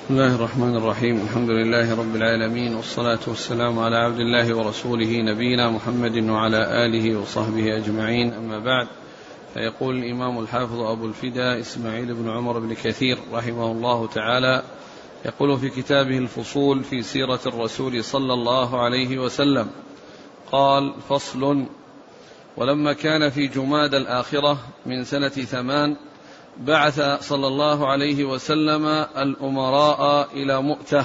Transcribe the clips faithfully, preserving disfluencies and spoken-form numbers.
بسم الله الرحمن الرحيم. الحمد لله رب العالمين، والصلاة والسلام على عبد الله ورسوله نبينا محمد وعلى آله وصحبه أجمعين، أما بعد. فيقول الإمام الحافظ أبو الفداء إسماعيل بن عمر بن كثير رحمه الله تعالى، يقول في كتابه الفصول في سيرة الرسول صلى الله عليه وسلم، قال: فصل: ولما كان في جماد الآخرة من سنة ثمان بعث صلى الله عليه وسلم الأمراء إلى مؤتة،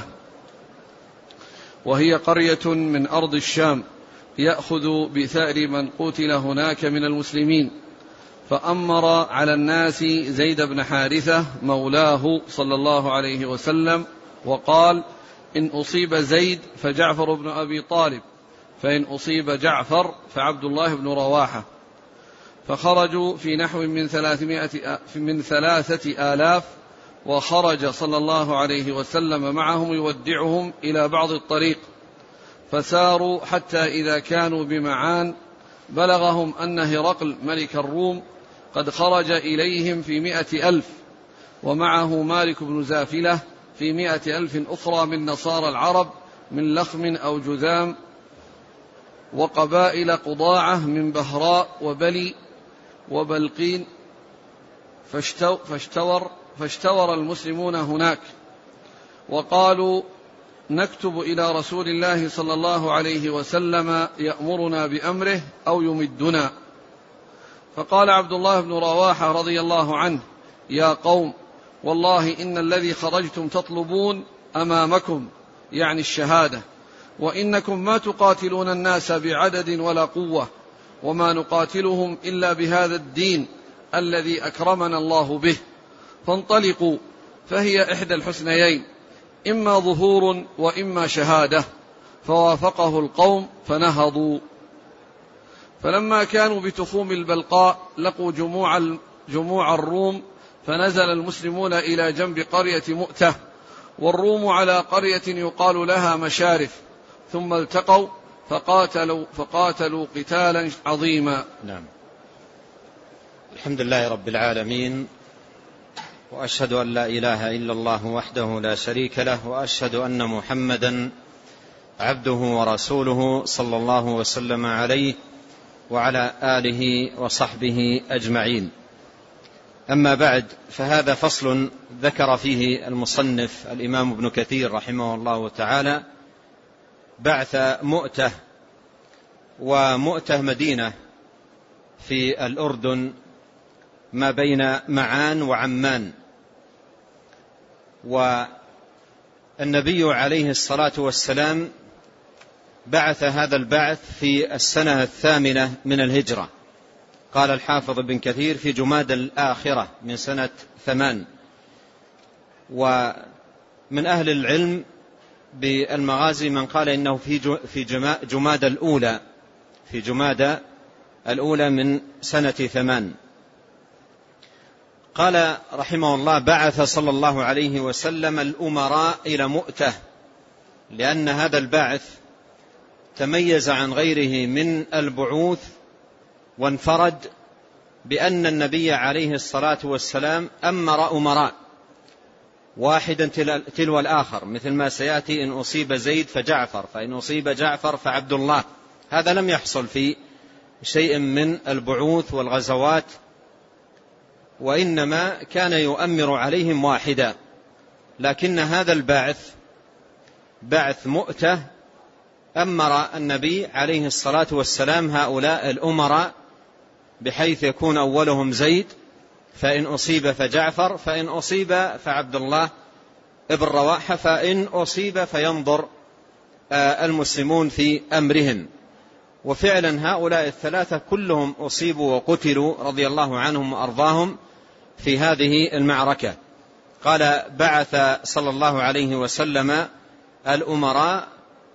وهي قرية من أرض الشام، يأخذ بثأر من قتل هناك من المسلمين، فأمر على الناس زيد بن حارثة مولاه صلى الله عليه وسلم، وقال: إن أصيب زيد فجعفر بن أبي طالب، فإن أصيب جعفر فعبد الله بن رواحة. فخرجوا في نحو من ثلاثمائة من ثلاثة آلاف، وخرج صلى الله عليه وسلم معهم يودعهم إلى بعض الطريق، فساروا حتى إذا كانوا بمعان بلغهم أن هرقل ملك الروم قد خرج إليهم في مائة ألف، ومعه مالك بن زافلة في مائة ألف أخرى من نصارى العرب من لخم أو جذام، وقبائل قضاعة من بهراء وبلي وبلقين، فاشتور, فاشتور المسلمون هناك، وقالوا: نكتب إلى رسول الله صلى الله عليه وسلم يأمرنا بأمره أو يمدنا. فقال عبد الله بن رواحة رضي الله عنه: يا قوم، والله إن الذي خرجتم تطلبون أمامكم، يعني الشهادة، وإنكم ما تقاتلون الناس بعدد ولا قوة، وما نقاتلهم إلا بهذا الدين الذي أكرمنا الله به، فانطلقوا، فهي إحدى الحسنيين، إما ظهور وإما شهادة. فوافقه القوم فنهضوا. فلما كانوا بتخوم البلقاء لقوا جموع, جموع الروم، فنزل المسلمون إلى جنب قرية مؤتة، والروم على قرية يقال لها مشارف، ثم التقوا فقاتلوا, فقاتلوا قتالا عظيما. نعم. الحمد لله رب العالمين، وأشهد أن لا إله إلا الله وحده لا شريك له، وأشهد أن محمدا عبده ورسوله صلى الله وسلم عليه وعلى آله وصحبه أجمعين. أما بعد، فهذا فصل ذكر فيه المصنف الإمام ابن كثير رحمه الله تعالى بعث مؤتة، ومؤتة مدينة في الأردن ما بين معان وعمان، والنبي عليه الصلاة والسلام بعث هذا البعث في السنة الثامنة من الهجرة. قال الحافظ ابن كثير في جماد الآخرة من سنة ثمان. ومن أهل العلم بالمغازي من قال إنه في في جماد الأولى في جماد الأولى من سنة ثمان. قال رحمه الله: بعث صلى الله عليه وسلم الأمراء إلى مؤتة، لأن هذا البعث تميز عن غيره من البعوث، وانفرد بأن النبي عليه الصلاة والسلام أمر أمراء واحدا تلو الآخر، مثل ما سيأتي: إن أصيب زيد فجعفر، فإن أصيب جعفر فعبد الله. هذا لم يحصل في شيء من البعوث والغزوات، وإنما كان يؤمر عليهم واحدا. لكن هذا البعث بعث مؤتة أمر النبي عليه الصلاة والسلام هؤلاء الأمراء، بحيث يكون أولهم زيد، فإن أصيب فجعفر، فإن أصيب فعبد الله ابن رواحة، فإن أصيب فينظر المسلمون في أمرهم. وفعلا هؤلاء الثلاثة كلهم أصيبوا وقتلوا رضي الله عنهم وأرضاهم في هذه المعركة. قال: بعث صلى الله عليه وسلم الأمراء،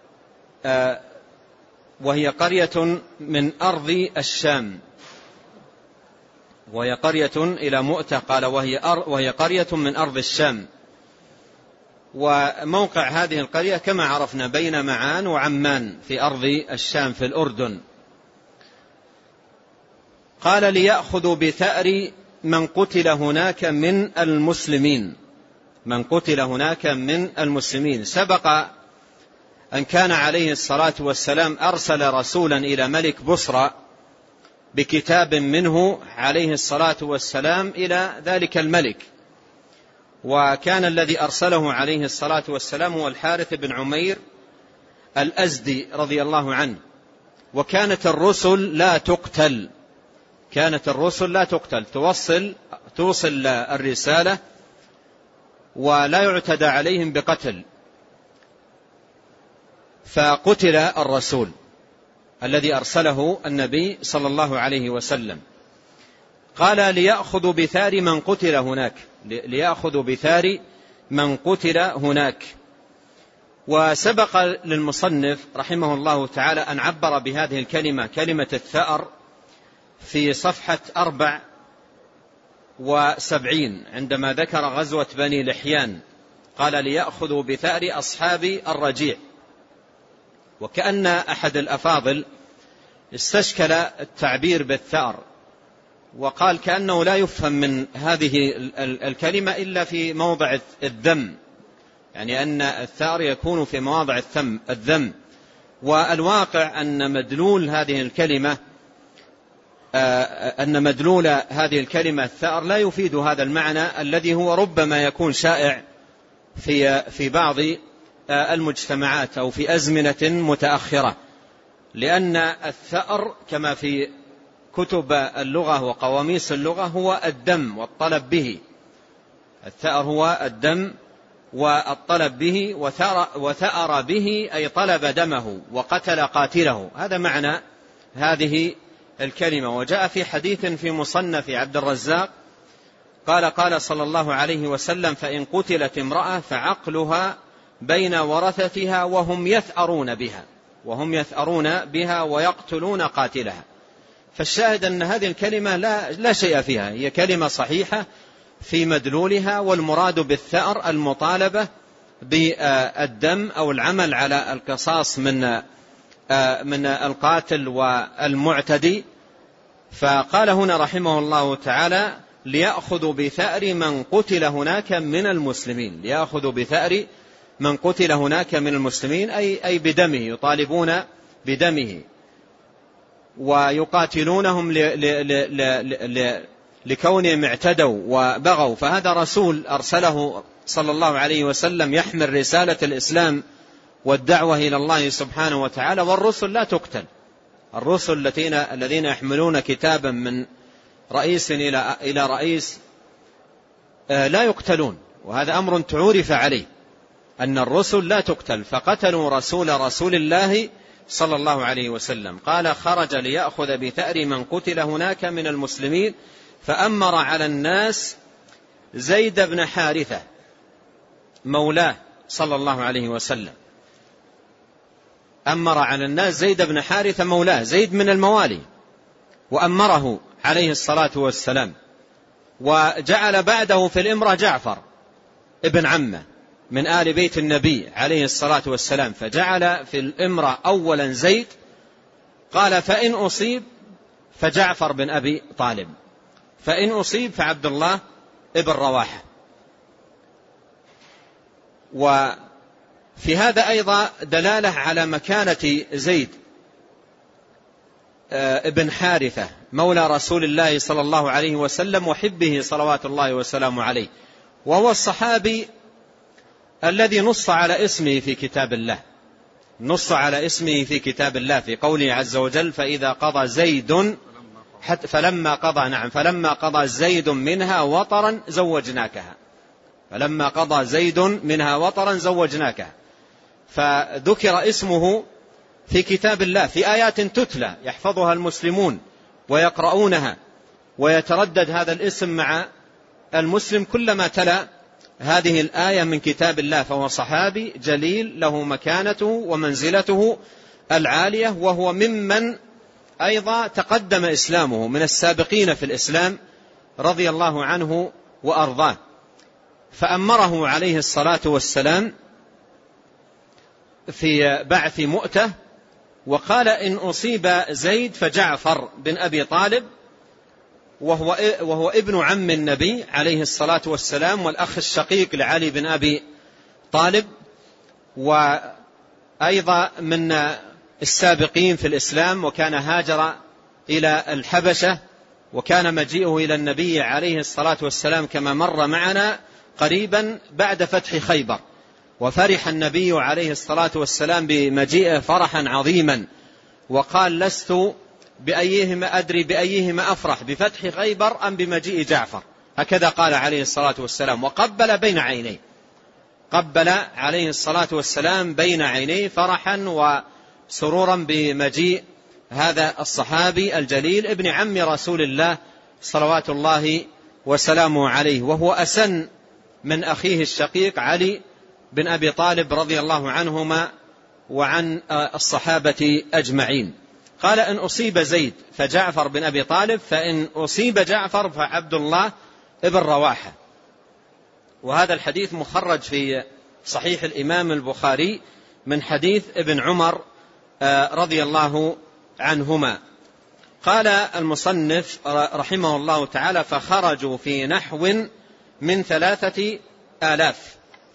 وهي قرية من أرض الشام، وهي قرية إلى مؤتة. قال: وهي, وهي قرية من أرض الشام. وموقع هذه القرية كما عرفنا بين معان وعمان في أرض الشام في الأردن. قال: ليأخذوا بثأر من قتل هناك من المسلمين. من قتل هناك من المسلمين. سبق أن كان عليه الصلاة والسلام أرسل رسولا إلى ملك بصرى بكتاب منه عليه الصلاة والسلام إلى ذلك الملك، وكان الذي أرسله عليه الصلاة والسلام هو الحارث بن عمير الأزدي رضي الله عنه. وكانت الرسل لا تقتل، كانت الرسل لا تقتل، توصل توصل الرسالة ولا يعتدى عليهم بقتل. فقتل الرسول الذي أرسله النبي صلى الله عليه وسلم. قال ليأخذوا بثار من قتل هناك، ليأخذوا بثار من قتل هناك. وسبق للمصنف رحمه الله تعالى أن عبر بهذه الكلمة، كلمة الثأر، في صفحة أربع وسبعين عندما ذكر غزوة بني لحيان، قال ليأخذوا بثأر أصحاب الرجيع. وكأن أحد الأفاضل استشكل التعبير بالثأر، وقال كأنه لا يفهم من هذه الكلمة إلا في موضع الذم، يعني أن الثأر يكون في مواضع الذم. والواقع أن مدلول هذه الكلمة أن مدلول هذه الكلمة الثأر لا يفيد هذا المعنى الذي هو ربما يكون شائع في في بعض المجتمعات أو في أزمنة متأخرة، لأن الثأر كما في كتب اللغة وقواميس اللغة هو الدم والطلب به. الثأر هو الدم والطلب به، وثأر به أي طلب دمه وقتل قاتله، هذا معنى هذه الكلمة. وجاء في حديث في مصنف عبد الرزاق قال قال صلى الله عليه وسلم: فإن قتلت امرأة فعقلها بين ورثتها وهم يثأرون بها وهم يثأرون بها ويقتلون قاتلها. فالشاهد أن هذه الكلمة لا, لا شيء فيها، هي كلمة صحيحة في مدلولها، والمراد بالثأر المطالبة بالدم أو العمل على القصاص من من القاتل والمعتدي. فقال هنا رحمه الله تعالى: ليأخذوا بثأر من قتل هناك من المسلمين، ليأخذوا بثأر من قتل هناك من المسلمين أي أي بدمه، يطالبون بدمه ويقاتلونهم لكونهم اعتدوا وبغوا. فهذا رسول أرسله صلى الله عليه وسلم يحمل رسالة الإسلام والدعوة إلى الله سبحانه وتعالى، والرسل لا تقتل. الرسل الذين يحملون كتابا من رئيس إلى رئيس لا يقتلون، وهذا أمر تعرف عليه أن الرسل لا تقتل. فقتلوا رسول رسول الله صلى الله عليه وسلم. قال: خرج ليأخذ بثأر من قتل هناك من المسلمين، فأمر على الناس زيد بن حارثة مولاه صلى الله عليه وسلم. أمر على الناس زيد بن حارثة مولاه، زيد من الموالي، وأمره عليه الصلاة والسلام. وجعل بعده في الإمرة جعفر ابن عمه من آل بيت النبي عليه الصلاة والسلام، فجعل في الإمرة أولا زيد. قال: فإن أصيب فجعفر بن أبي طالب، فإن أصيب فعبد الله ابن رواحة. وفي هذا أيضا دلالة على مكانة زيد ابن حارثة مولى رسول الله صلى الله عليه وسلم وحبه صلوات الله وسلامه عليه، وهو الصحابي الذي نص على اسمه في كتاب الله، نص على اسمه في كتاب الله في قوله عز وجل: فإذا قضى زيد حتى فلما قضى نعم فلما قضى زيد منها وطرا زوجناكها، فلما قضى زيد منها وطرا زوجناكها. فذكر اسمه في كتاب الله في آيات تتلى يحفظها المسلمون ويقرؤونها، ويتردد هذا الاسم مع المسلم كلما تلا هذه الآية من كتاب الله. فهو صحابي جليل له مكانته ومنزلته العالية، وهو ممن أيضا تقدم إسلامه من السابقين في الإسلام رضي الله عنه وأرضاه. فأمره عليه الصلاة والسلام في بعث مؤتة، وقال: إن أصيب زيد فجعفر بن أبي طالب، وهو, وهو ابن عم النبي عليه الصلاة والسلام والأخ الشقيق لعلي بن أبي طالب، وأيضا من السابقين في الإسلام، وكان هاجر إلى الحبشة، وكان مجيئه إلى النبي عليه الصلاة والسلام كما مر معنا قريبا بعد فتح خيبر، وفرح النبي عليه الصلاة والسلام بمجيئه فرحا عظيما، وقال لست بأيهما أدري بأيهما أفرح، بفتح خيبر أم بمجيء جعفر، هكذا قال عليه الصلاة والسلام، وقبل بين عينيه، قبل عليه الصلاة والسلام بين عينيه فرحا وسرورا بمجيء هذا الصحابي الجليل ابن عم رسول الله صلوات الله وسلامه عليه، وهو أسن من أخيه الشقيق علي بن أبي طالب رضي الله عنهما وعن الصحابة أجمعين. قال إن أصيب زيد فجعفر بن أبي طالب، فإن أصيب جعفر فعبد الله ابن رواحة. وهذا الحديث مخرج في صحيح الإمام البخاري من حديث ابن عمر رضي الله عنهما. قال المصنف رحمه الله تعالى فخرجوا في نحو من ثلاثة آلاف،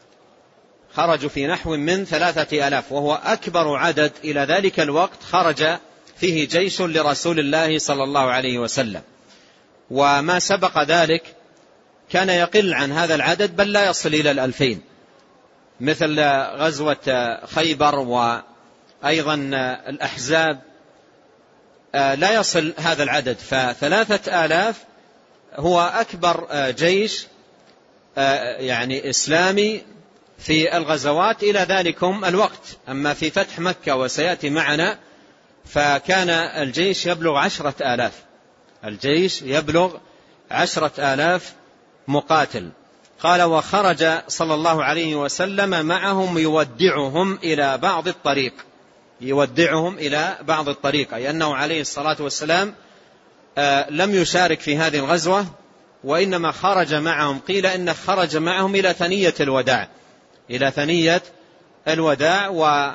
خرجوا في نحو من ثلاثة آلاف، وهو أكبر عدد إلى ذلك الوقت خرج فيه جيش لرسول الله صلى الله عليه وسلم، وما سبق ذلك كان يقل عن هذا العدد بل لا يصل إلى الألفين، مثل غزوة خيبر وأيضا الأحزاب لا يصل هذا العدد، فثلاثة آلاف هو أكبر جيش يعني إسلامي في الغزوات إلى ذلكم الوقت. أما في فتح مكة وسيأتي معنا فكان الجيش يبلغ عشرة آلاف، الجيش يبلغ عشرة آلاف مقاتل. قال وخرج صلى الله عليه وسلم معهم يودعهم إلى بعض الطريق، يودعهم إلى بعض الطريق، أي أنه عليه الصلاة والسلام لم يشارك في هذه الغزوة، وإنما خرج معهم، قيل إنه خرج معهم إلى ثنية الوداع، إلى ثنية الوداع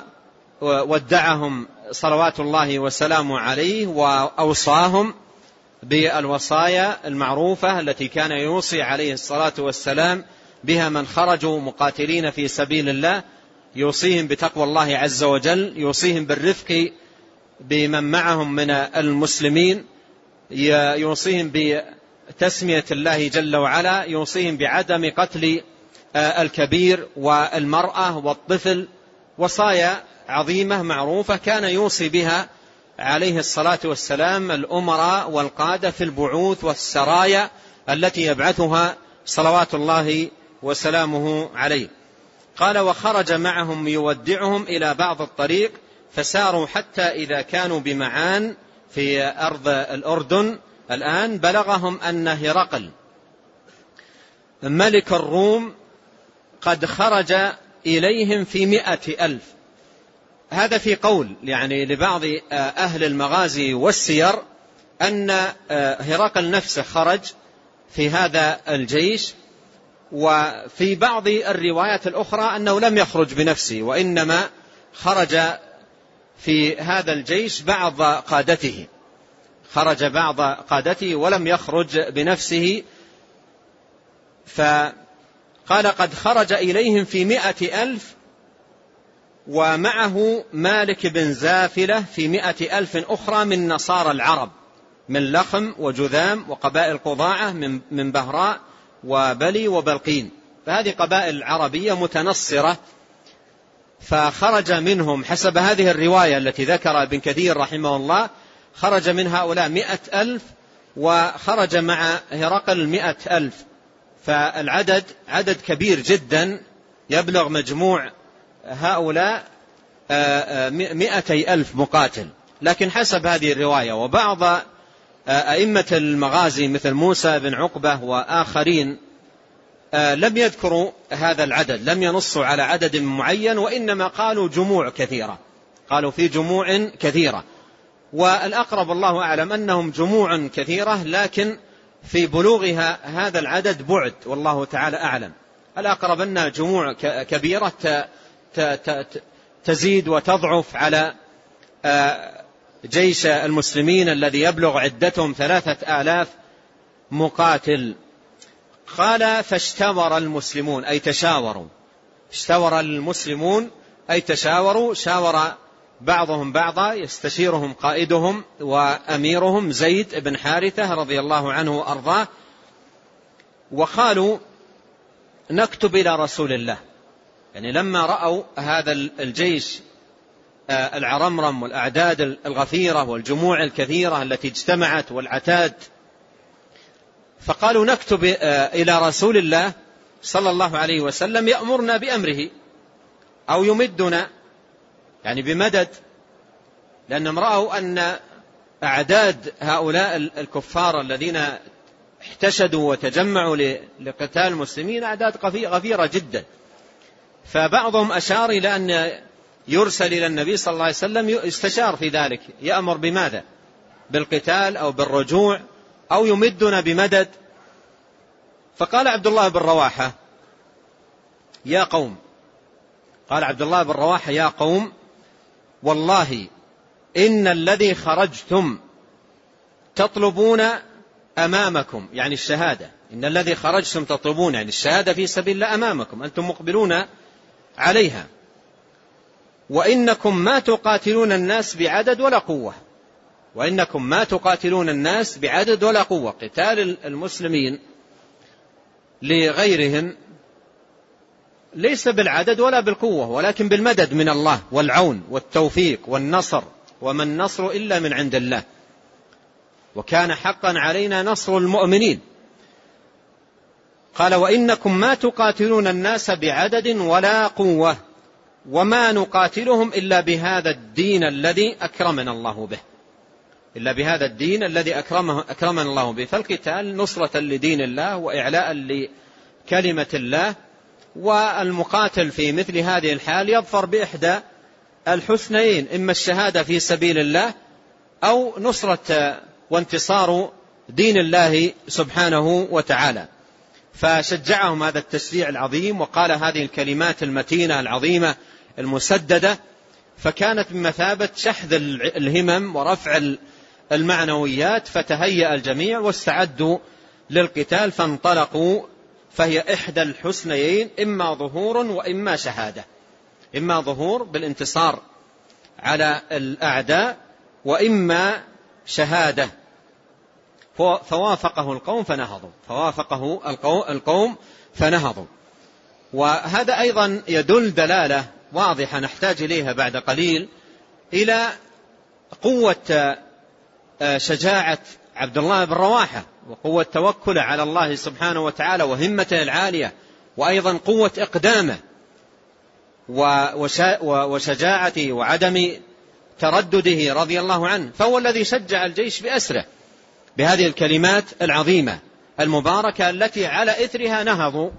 وودعهم صلوات الله وسلامه عليه، وأوصاهم بالوصايا المعروفة التي كان يوصي عليه الصلاة والسلام بها من خرجوا مقاتلين في سبيل الله، يوصيهم بتقوى الله عز وجل، يوصيهم بالرفق بمن معهم من المسلمين، يوصيهم بتسمية الله جل وعلا، يوصيهم بعدم قتل الكبير والمرأة والطفل، وصايا عظيمة معروفة كان يوصي بها عليه الصلاة والسلام الأمراء والقادة في البعوث والسرايا التي يبعثها صلوات الله وسلامه عليه. قال وخرج معهم يودعهم إلى بعض الطريق، فساروا حتى إذا كانوا بمعان في أرض الأردن الآن بلغهم أن هرقل ملك الروم قد خرج إليهم في مئة ألف. هذا في قول يعني لبعض أهل المغازي والسير أن هرقل نفسه خرج في هذا الجيش، وفي بعض الروايات الأخرى أنه لم يخرج بنفسه، وإنما خرج في هذا الجيش بعض قادته، خرج بعض قادته ولم يخرج بنفسه. فقال قد خرج إليهم في مئة ألف، ومعه مالك بن زافلة في مئة ألف أخرى من نصارى العرب، من لخم وجذام وقبائل قضاعة من بهراء وبلي وبلقين، فهذه قبائل عربية متنصرة. فخرج منهم حسب هذه الرواية التي ذكر ابن كثير رحمه الله، خرج من هؤلاء مئة ألف، وخرج مع هرقل مئة ألف، فالعدد عدد كبير جدا، يبلغ مجموع هؤلاء مئتي ألف مقاتل. لكن حسب هذه الرواية وبعض أئمة المغازي مثل موسى بن عقبة وآخرين لم يذكروا هذا العدد، لم ينصوا على عدد معين، وإنما قالوا جموع كثيرة، قالوا في جموع كثيرة، والأقرب الله أعلم أنهم جموع كثيرة، لكن في بلوغها هذا العدد بعد، والله تعالى أعلم. الأقرب أنها جموع كبيرة تزيد وتضعف على جيش المسلمين الذي يبلغ عدتهم ثلاثة آلاف مقاتل. قال فاشتور المسلمون أي تشاوروا، اشتور المسلمون أي تشاوروا، شاور بعضهم بعضا، يستشيرهم قائدهم وأميرهم زيد بن حارثة رضي الله عنه وأرضاه، وقالوا نكتب إلى رسول الله. يعني لما رأوا هذا الجيش العرمرم والأعداد الغفيرة والجموع الكثيرة التي اجتمعت والعتاد، فقالوا نكتب إلى رسول الله صلى الله عليه وسلم يأمرنا بأمره أو يمدنا، يعني بمدد، لأنهم رأوا أن أعداد هؤلاء الكفار الذين احتشدوا وتجمعوا لقتال المسلمين أعداد غفيرة جدا. فبعضهم أشار إلى أن يرسل إلى النبي صلى الله عليه وسلم يستشار في ذلك، يأمر بماذا؟ بالقتال أو بالرجوع أو يمدنا بمدد. فقال عبد الله بن رواحة يا قوم، قال عبد الله بن رواحة يا قوم والله إن الذي خرجتم تطلبون أمامكم، يعني الشهادة، إن الذي خرجتم تطلبون يعني الشهادة في سبيل الله أمامكم، أنتم مقبلون عليها، وإنكم ما تقاتلون الناس بعدد ولا قوة، وإنكم ما تقاتلون الناس بعدد ولا قوة. قتال المسلمين لغيرهم ليس بالعدد ولا بالقوة، ولكن بالمدد من الله والعون والتوفيق والنصر، وما النصر إلا من عند الله، وكان حقا علينا نصر المؤمنين. قال وإنكم ما تقاتلون الناس بعدد ولا قوة، وما نقاتلهم إلا بهذا الدين الذي أكرمنا الله به، إلا بهذا الدين الذي أكرمه أكرمنا الله به. فالقتال نصرة لدين الله وإعلاء لكلمة الله، والمقاتل في مثل هذه الحال يظفر بإحدى الحسنيين، إما الشهادة في سبيل الله أو نصرة وانتصار دين الله سبحانه وتعالى. فشجعهم هذا التشجيع العظيم، وقال هذه الكلمات المتينة العظيمة المسددة، فكانت بمثابة شحذ الهمم ورفع المعنويات، فتهيأ الجميع واستعدوا للقتال فانطلقوا. فهي إحدى الحسنيين، إما ظهور وإما شهادة، إما ظهور بالانتصار على الأعداء وإما شهادة. فوافقه القوم فنهضوا، فوافقه القوم فنهضوا. وهذا أيضا يدل دلالة واضحة نحتاج إليها بعد قليل إلى قوة شجاعة عبد الله بن رواحة، وقوة توكله على الله سبحانه وتعالى، وهمته العالية، وأيضا قوة إقدامه وشجاعته وعدم تردده رضي الله عنه. فهو الذي شجع الجيش بأسره بهذه الكلمات العظيمة المباركة التي على إثرها نهضوا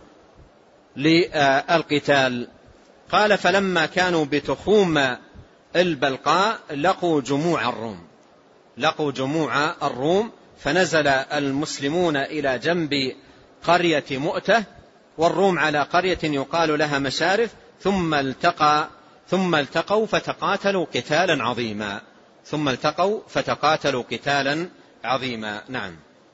للقتال. قال فلما كانوا بتخوم البلقاء لقوا جموع الروم، لقوا جموع الروم فنزل المسلمون إلى جنب قرية مؤتة، والروم على قرية يقال لها مشارف، ثم التقى ثم التقوا فتقاتلوا قتالا عظيما، ثم التقوا فتقاتلوا قتالا عظيما. نعم.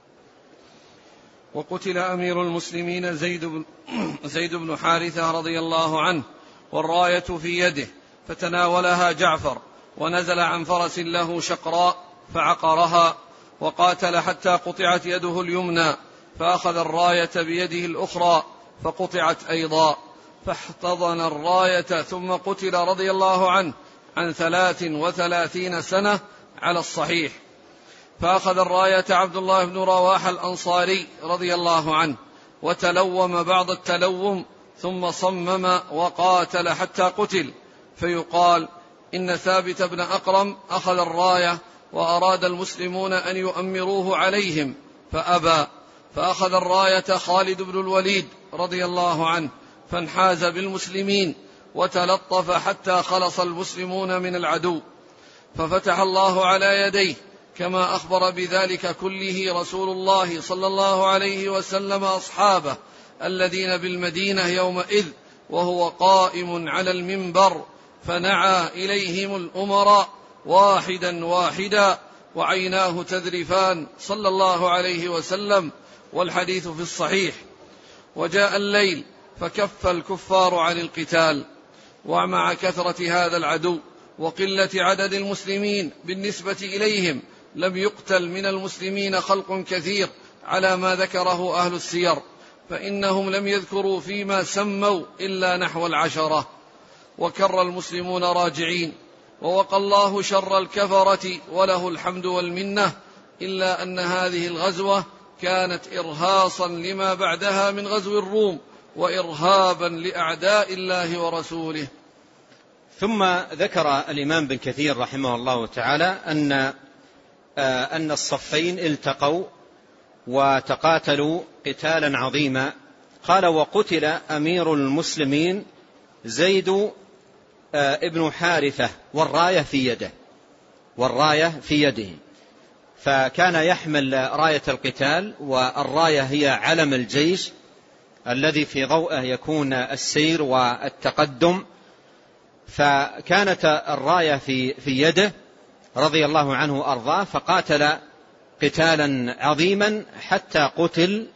وقتل أمير المسلمين زيد بن, زيد بن حارثة رضي الله عنه، والراية في يده، فتناولها جعفر ونزل عن فرس له شقراء فعقرها، وقاتل حتى قطعت يده اليمنى، فأخذ الراية بيده الأخرى فقطعت أيضا، فاحتضن الراية ثم قتل رضي الله عنه عن ثلاث وثلاثين سنة على الصحيح. فأخذ الراية عبد الله بن رواحة الأنصاري رضي الله عنه، وتلوم بعض التلوم، ثم صمم وقاتل حتى قتل. فيقال إن ثابت بن أقرم أخذ الراية وأراد المسلمون أن يؤمروه عليهم فأبى، فأخذ الراية خالد بن الوليد رضي الله عنه فانحاز بالمسلمين وتلطف حتى خلص المسلمون من العدو، ففتح الله على يديه كما أخبر بذلك كله رسول الله صلى الله عليه وسلم أصحابه الذين بالمدينة يومئذ وهو قائم على المنبر، فنعى إليهم الأمراء واحدا واحدا وعيناه تذرفان صلى الله عليه وسلم، والحديث في الصحيح. وجاء الليل فكف الكفار عن القتال، ومع كثرة هذا العدو وقلة عدد المسلمين بالنسبة إليهم لم يقتل من المسلمين خلق كثير على ما ذكره أهل السير، فإنهم لم يذكروا فيما سموا إلا نحو العشرة. وكر المسلمون راجعين، ووقى الله شر الكفرة وله الحمد والمنة، إلا أن هذه الغزوة كانت إرهاصا لما بعدها من غزو الروم وإرهابا لأعداء الله ورسوله. ثم ذكر الإمام بن كثير رحمه الله تعالى أن أن الصفين التقوا وتقاتلوا قتالا عظيما. قال: وقتل أمير المسلمين زيد ابن حارثة والراية في يده والراية في يده فكان يحمل راية القتال، والراية هي علم الجيش الذي في ضوءه يكون السير والتقدم. فكانت الراية في في يده رضي الله عنه وأرضاه، فقاتل قتالا عظيما حتى قتل.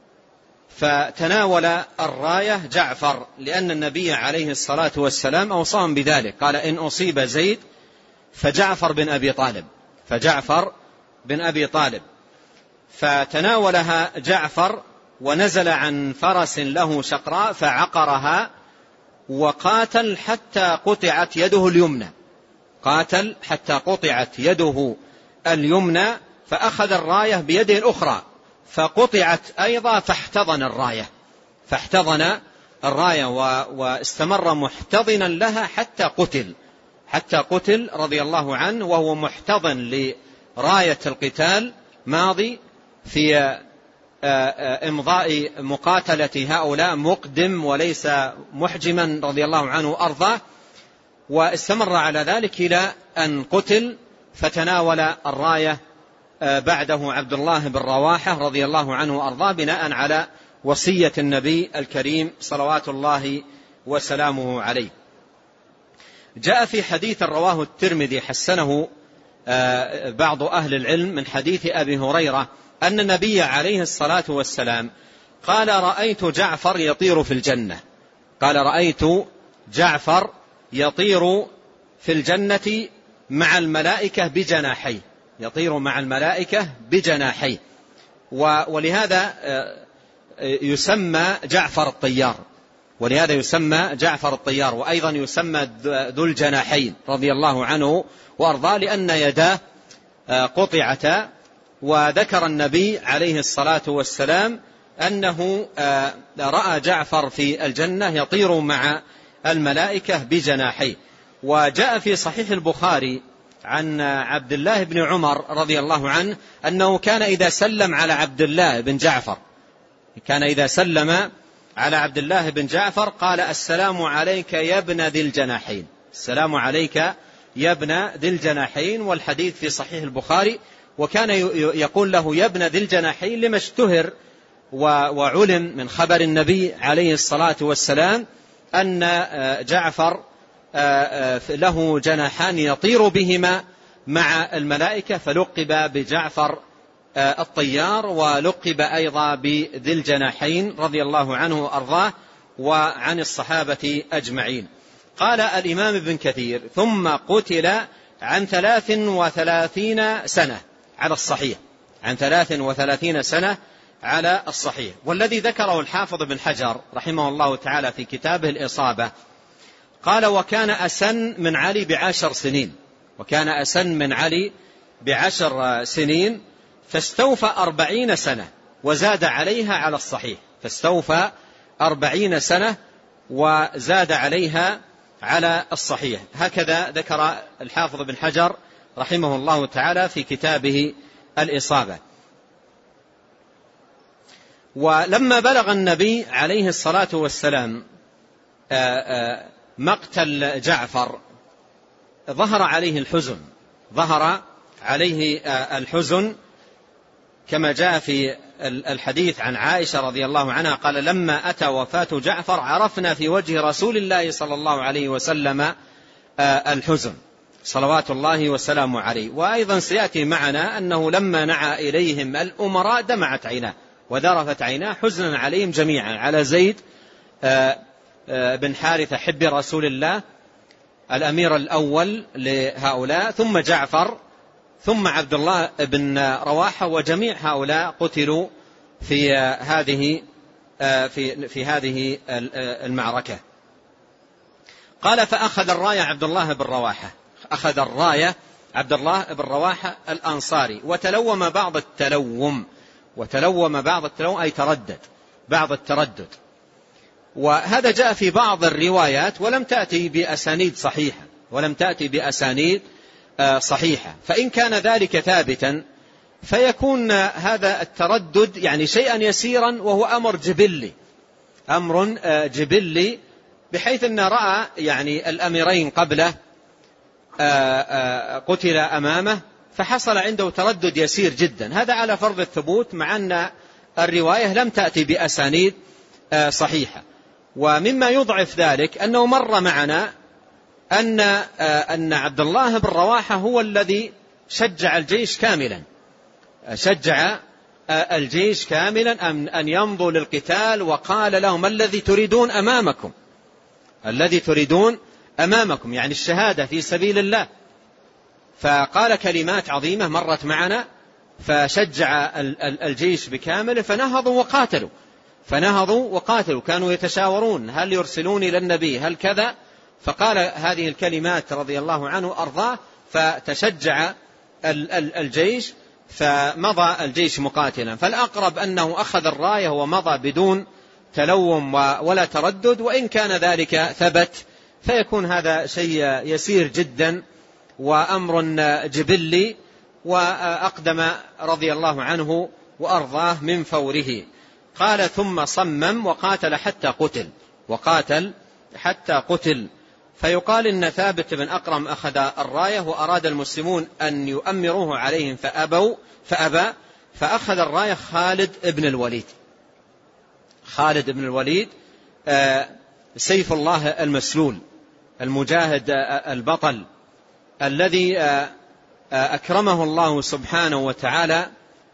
فتناول الراية جعفر، لأن النبي عليه الصلاة والسلام أوصاهم بذلك، قال: إن أصيب زيد فجعفر بن أبي طالب فجعفر بن أبي طالب فتناولها جعفر ونزل عن فرس له شقراء فعقرها وقاتل حتى قطعت يده اليمنى قاتل حتى قطعت يده اليمنى فأخذ الراية بيده الأخرى فقطعت أيضا فاحتضن الراية فاحتضن الراية واستمر محتضنا لها حتى قتل حتى قتل رضي الله عنه وهو محتضن لراية القتال ماضي في إمضاء مقاتلة هؤلاء مقدم وليس محجما رضي الله عنه وأرضاه، واستمر على ذلك إلى أن قتل. فتناول الراية بعده عبد الله بن رواحة رضي الله عنه وأرضاه بناء على وصية النبي الكريم صلوات الله وسلامه عليه. جاء في حديث رواه الترمذي حسنه بعض أهل العلم من حديث أبي هريرة أن النبي عليه الصلاة والسلام قال: رأيت جعفر يطير في الجنة قال رأيت جعفر يطير في الجنة مع الملائكة بجناحيه يطير مع الملائكة بجناحيه ولهذا يسمى جعفر الطيار ولهذا يسمى جعفر الطيار وأيضا يسمى ذو الجناحين رضي الله عنه وأرضاه لأن يداه قطعتا. وذكر النبي عليه الصلاة والسلام أنه رأى جعفر في الجنة يطير مع الملائكة بجناحيه. وجاء في صحيح البخاري عن عبد الله بن عمر رضي الله عنه أنه كان إذا سلم على عبد الله بن جعفر كان إذا سلم على عبد الله بن جعفر قال: السلام عليك يا ابن ذي الجناحين السلام عليك يا ابن ذي الجناحين. والحديث في صحيح البخاري. وكان يقول له يا ابن ذي الجناحين لما اشتهر وعلم من خبر النبي عليه الصلاة والسلام أن جعفر له جناحان يطير بهما مع الملائكة فلقب بجعفر الطيار ولقب أيضا بذي الجناحين رضي الله عنه وأرضاه وعن الصحابة أجمعين. قال الإمام ابن كثير: ثم قتل عن ثلاث وثلاثين سنة على الصحيح عن ثلاث وثلاثين سنة على الصحيح. والذي ذكره الحافظ بن حجر رحمه الله تعالى في كتابه الإصابة قال: وكان أسن من علي بعشر سنين وكان أسن من علي بعشر سنين فاستوفى أربعين سنة وزاد عليها على الصحيح فاستوفى أربعين سنة وزاد عليها على الصحيح. هكذا ذكر الحافظ بن حجر رحمه الله تعالى في كتابه الإصابة. ولما بلغ النبي عليه الصلاة والسلام مقتل جعفر ظهر عليه الحزن ظهر عليه الحزن كما جاء في الحديث عن عائشة رضي الله عنها قال: لما أتى وفاة جعفر عرفنا في وجه رسول الله صلى الله عليه وسلم الحزن صلوات الله وسلامه عليه. وأيضا سيأتي معنا أنه لما نعى إليهم الأمراء دمعت عيناه وذرفت عيناه حزنا عليهم جميعا، على زيد بن حارثة حب رسول الله الأمير الأول لهؤلاء، ثم جعفر، ثم عبد الله بن رواحة، وجميع هؤلاء قتلوا في هذه في في هذه المعركة. قال فأخذ الراية عبد الله بن رواحة، أخذ الراية عبد الله بن رواحة الأنصاري، وتلوم بعض التلوم، وتلوم بعض التلوم أي تردد، بعض التردد. وهذا جاء في بعض الروايات ولم تأتي بأسانيد صحيحة، ولم تأتي بأسانيد صحيحة. فإن كان ذلك ثابتا فيكون هذا التردد يعني شيئا يسيرا، وهو أمر جبلي، أمر جبلي، بحيث أن رأى يعني الأميرين قبله قتل أمامه فحصل عنده تردد يسير جدا. هذا على فرض الثبوت، مع أن الرواية لم تأتي بأسانيد صحيحة. ومما يضعف ذلك أنه مر معنا أن أن عبد الله بن رواحة هو الذي شجع الجيش كاملا، شجع الجيش كاملا أن يمضوا للقتال، وقال لهم الذي تريدون أمامكم، الذي تريدون أمامكم، يعني الشهادة في سبيل الله. فقال كلمات عظيمة مرت معنا، فشجع الجيش بكامله، فنهضوا وقاتلوا، فنهضوا وقاتلوا، كانوا يتشاورون هل يرسلون إلى النبي هل كذا، فقال هذه الكلمات رضي الله عنه أرضاه، فتشجع الجيش، فمضى الجيش مقاتلا. فالأقرب أنه أخذ الراية ومضى بدون تلوم ولا تردد، وإن كان ذلك ثبت فيكون هذا شيء يسير جدا وأمر جبلي. وأقدم رضي الله عنه وأرضاه من فوره. قال ثم صمم وقاتل حتى قتل، وقاتل حتى قتل. فيقال إن ثابت بن أقرم أخذ الراية وأراد المسلمون أن يؤمروه عليهم فأبوا فأبى، فأخذ الراية خالد بن الوليد. خالد بن الوليد سيف الله المسلول، المجاهد البطل، الذي أكرمه الله سبحانه وتعالى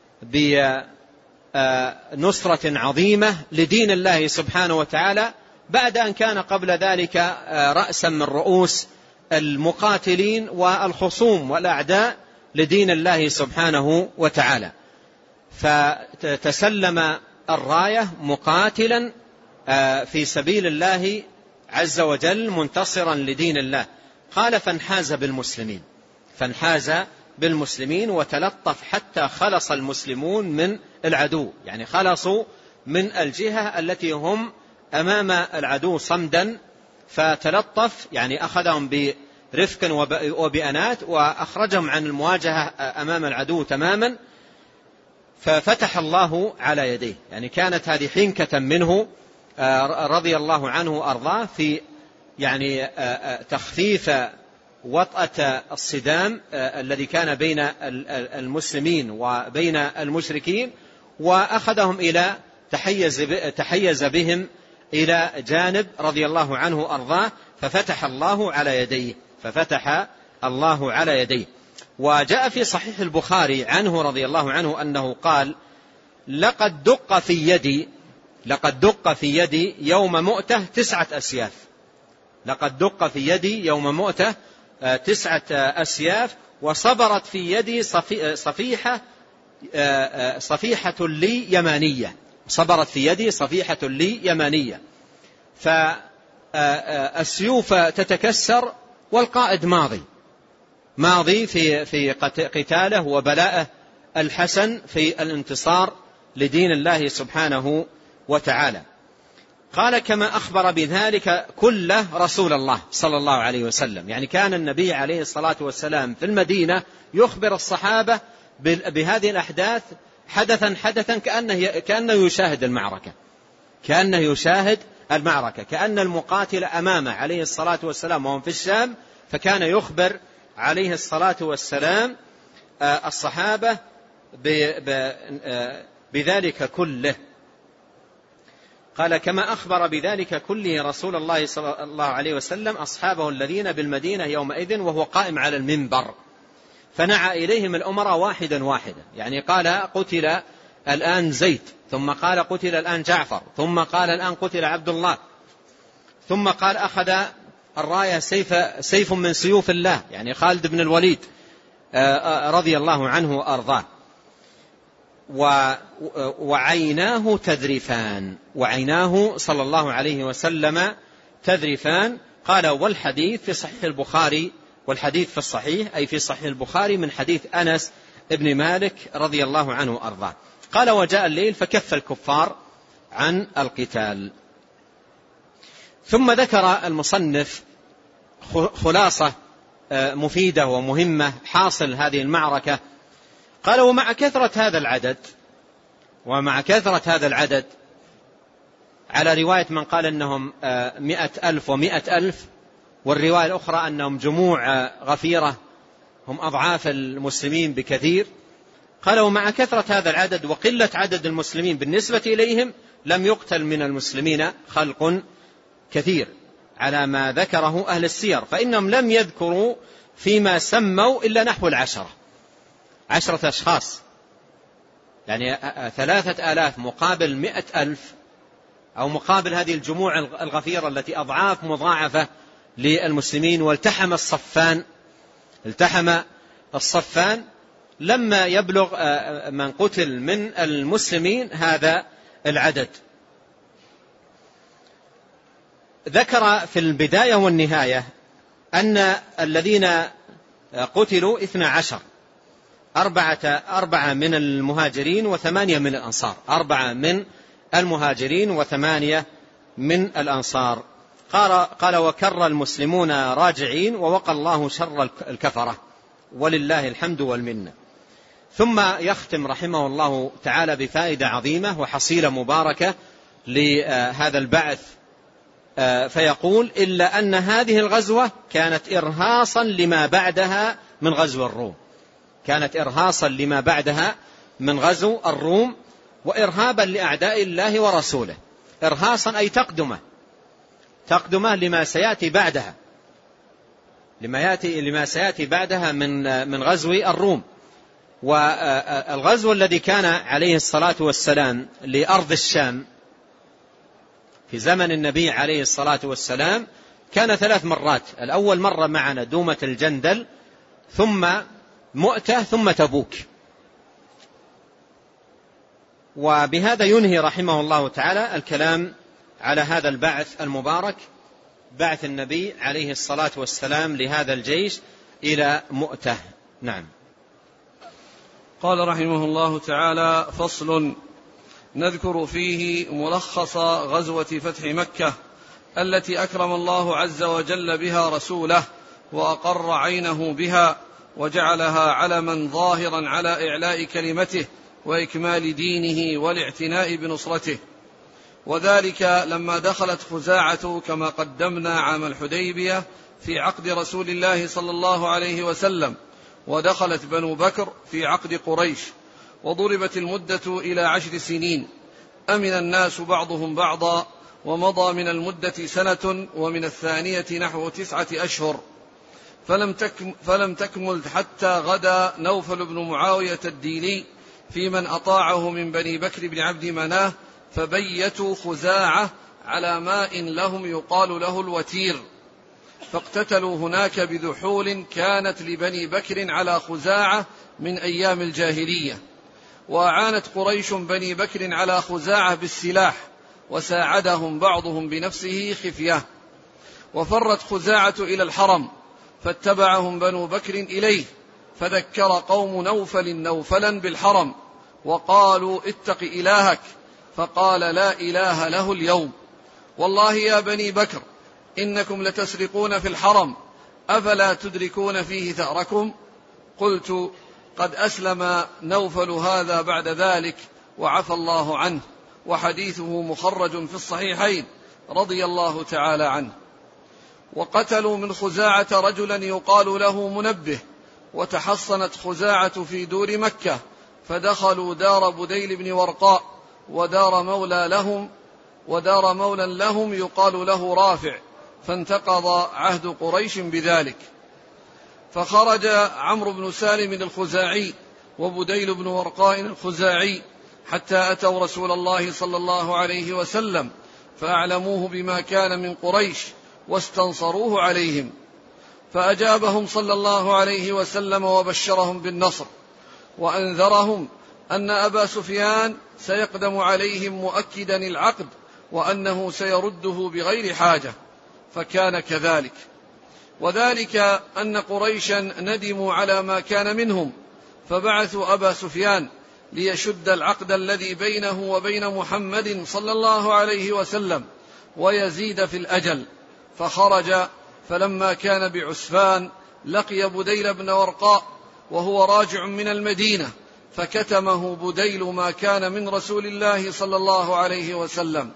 بنصرة عظيمة لدين الله سبحانه وتعالى، بعد أن كان قبل ذلك رأسا من رؤوس المقاتلين والخصوم والأعداء لدين الله سبحانه وتعالى. فتسلم الراية مقاتلا في سبيل الله عز وجل منتصرا لدين الله. قال فانحاز بالمسلمين، فانحاز بالمسلمين وتلطف حتى خلص المسلمون من العدو، يعني خلصوا من الجهة التي هم أمام العدو صمدا، فتلطف يعني أخذهم برفق وبأنات وأخرجهم عن المواجهة أمام العدو تماما، ففتح الله على يديه. يعني كانت هذه حنكة منه رضي الله عنه أرضاه في يعني تخفيف وطأة الصدام الذي كان بين المسلمين وبين المشركين، وأخذهم إلى تحيز تحيز بهم إلى جانب رضي الله عنه أرضاه، ففتح الله على يديه، ففتح الله على يديه. وجاء في صحيح البخاري عنه رضي الله عنه أنه قال لقد دق في يدي لقد دق في يدي يوم مؤتة تسعة أسياف، لقد دق في يدي يوم مؤتة تسعة أسياف، وصبرت في يدي صفيحة صفيحة لي يمانية، صبرت في يدي صفيحة لي يمانية. فالسيوف تتكسر والقائد ماضي ماضي في في قتاله وبلاءه الحسن في الانتصار لدين الله سبحانه وتعالى. قال كما أخبر بذلك كله رسول الله صلى الله عليه وسلم، يعني كان النبي عليه الصلاة والسلام في المدينة يخبر الصحابة بهذه الأحداث حدثا حدثا كأنه, كأنه يشاهد المعركة كأنه يشاهد المعركة كأن المقاتل أمامه عليه الصلاة والسلام وهم في الشام، فكان يخبر عليه الصلاة والسلام الصحابة بذلك كله. قال كما أخبر بذلك كله رسول الله صلى الله عليه وسلم أصحابه الذين بالمدينة يومئذ وهو قائم على المنبر، فنعى إليهم الأمراء واحدا واحدا، يعني قال قتل الآن زيد، ثم قال قتل الآن جعفر، ثم قال الآن قتل عبد الله، ثم قال أخذ الراية سيف, سيف من سيوف الله، يعني خالد بن الوليد رضي الله عنه وأرضاه. وعيناه تذرفان، وعيناه صلى الله عليه وسلم تذرفان. قال والحديث في صحيح البخاري، والحديث في الصحيح أي في صحيح البخاري من حديث أنس ابن مالك رضي الله عنه وأرضاه. قال وجاء الليل فكف الكفار عن القتال. ثم ذكر المصنف خلاصة مفيدة ومهمة حاصل هذه المعركة. قال ومع كثرة هذا العدد، ومع كثرة هذا العدد على رواية من قال أنهم مئة ألف ومئة ألف، والرواية الأخرى أنهم جموع غفيرة هم أضعاف المسلمين بكثير. قال ومع كثرة هذا العدد وقلة عدد المسلمين بالنسبة إليهم لم يقتل من المسلمين خلق كثير على ما ذكره أهل السير، فإنهم لم يذكروا فيما سموا إلا نحو العشرة، عشرة أشخاص، يعني ثلاثة آلاف مقابل مئة ألف، أو مقابل هذه الجموع الغفيرة التي أضعاف مضاعفة للمسلمين. والتحم الصفان، التحم الصفان لما يبلغ من قتل من المسلمين هذا العدد. ذكر في البداية والنهاية أن الذين قتلوا اثنى عشر، أربعة, أربعة من المهاجرين وثمانية من الأنصار، أربعة من المهاجرين وثمانية من الأنصار. قال, قال وكر المسلمون راجعين ووقى الله شر الكفرة ولله الحمد والمنة. ثم يختم رحمه الله تعالى بفائدة عظيمة وحصيلة مباركة لهذا البعث، فيقول إلا أن هذه الغزوة كانت إرهاصا لما بعدها من غزو الروم، كانت إرهاصا لما بعدها من غزو الروم وإرهابا لأعداء الله ورسوله. إرهاصا أي تقدمة، تقدمة لما سيأتي بعدها، لما يأتي لما سيأتي بعدها من من غزو الروم. والغزو الذي كان عليه الصلاة والسلام لأرض الشام في زمن النبي عليه الصلاة والسلام كان ثلاث مرات. الأول مرة معنا دومة الجندل، ثم مؤتة، ثم تبوك. وبهذا ينهي رحمه الله تعالى الكلام على هذا البعث المبارك، بعث النبي عليه الصلاة والسلام لهذا الجيش إلى مؤتة. نعم. قال رحمه الله تعالى: فصل، نذكر فيه ملخص غزوة فتح مكة التي أكرم الله عز وجل بها رسوله وأقر عينه بها وجعلها علما ظاهرا على إعلاء كلمته وإكمال دينه والاعتناء بنصرته. وذلك لما دخلت خزاعة كما قدمنا عام الحديبية في عقد رسول الله صلى الله عليه وسلم، ودخلت بنو بكر في عقد قريش، وضربت المدة إلى عشر سنين، أمن الناس بعضهم بعضا، ومضى من المدة سنة، ومن الثانية نحو تسعة أشهر، فلم, تكم فلم تكمل حتى غدا نوفل بن معاوية الديلي في من أطاعه من بني بكر بن عبد مناه، فبيتوا خزاعة على ماء لهم يقال له الوتير، فاقتتلوا هناك بذحول كانت لبني بكر على خزاعة من أيام الجاهلية. وأعانت قريش بني بكر على خزاعة بالسلاح، وساعدهم بعضهم بنفسه خفية. وفرت خزاعة إلى الحرم، فاتبعهم بنو بكر إليه، فذكر قوم نوفل نوفلا بالحرم وقالوا: اتق إلهك، فقال: لا إله له اليوم. والله يا بني بكر إنكم لتسرقون في الحرم، أفلا تدركون فيه ثأركم؟ قلت: قد أسلم نوفل هذا بعد ذلك وعفى الله عنه، وحديثه مخرج في الصحيحين رضي الله تعالى عنه. وقتلوا من خزاعة رجلا يقال له منبه، وتحصنت خزاعة في دور مكة، فدخلوا دار بديل بن ورقاء ودار مولى لهم ودار مولى لهم يقال له رافع، فانتقض عهد قريش بذلك. فخرج عمرو بن سالم الخزاعي وبديل بن ورقاء الخزاعي حتى أتوا رسول الله صلى الله عليه وسلم فأعلموه بما كان من قريش واستنصروه عليهم، فأجابهم صلى الله عليه وسلم وبشرهم بالنصر، وأنذرهم أن أبا سفيان سيقدم عليهم مؤكدا العقد وأنه سيرده بغير حاجة، فكان كذلك. وذلك أن قريشا ندموا على ما كان منهم، فبعثوا أبا سفيان ليشد العقد الذي بينه وبين محمد صلى الله عليه وسلم ويزيد في الأجل، فخرج، فلما كان بعسفان لقي بديل بن ورقاء وهو راجع من المدينة، فكتمه بديل ما كان من رسول الله صلى الله عليه وسلم.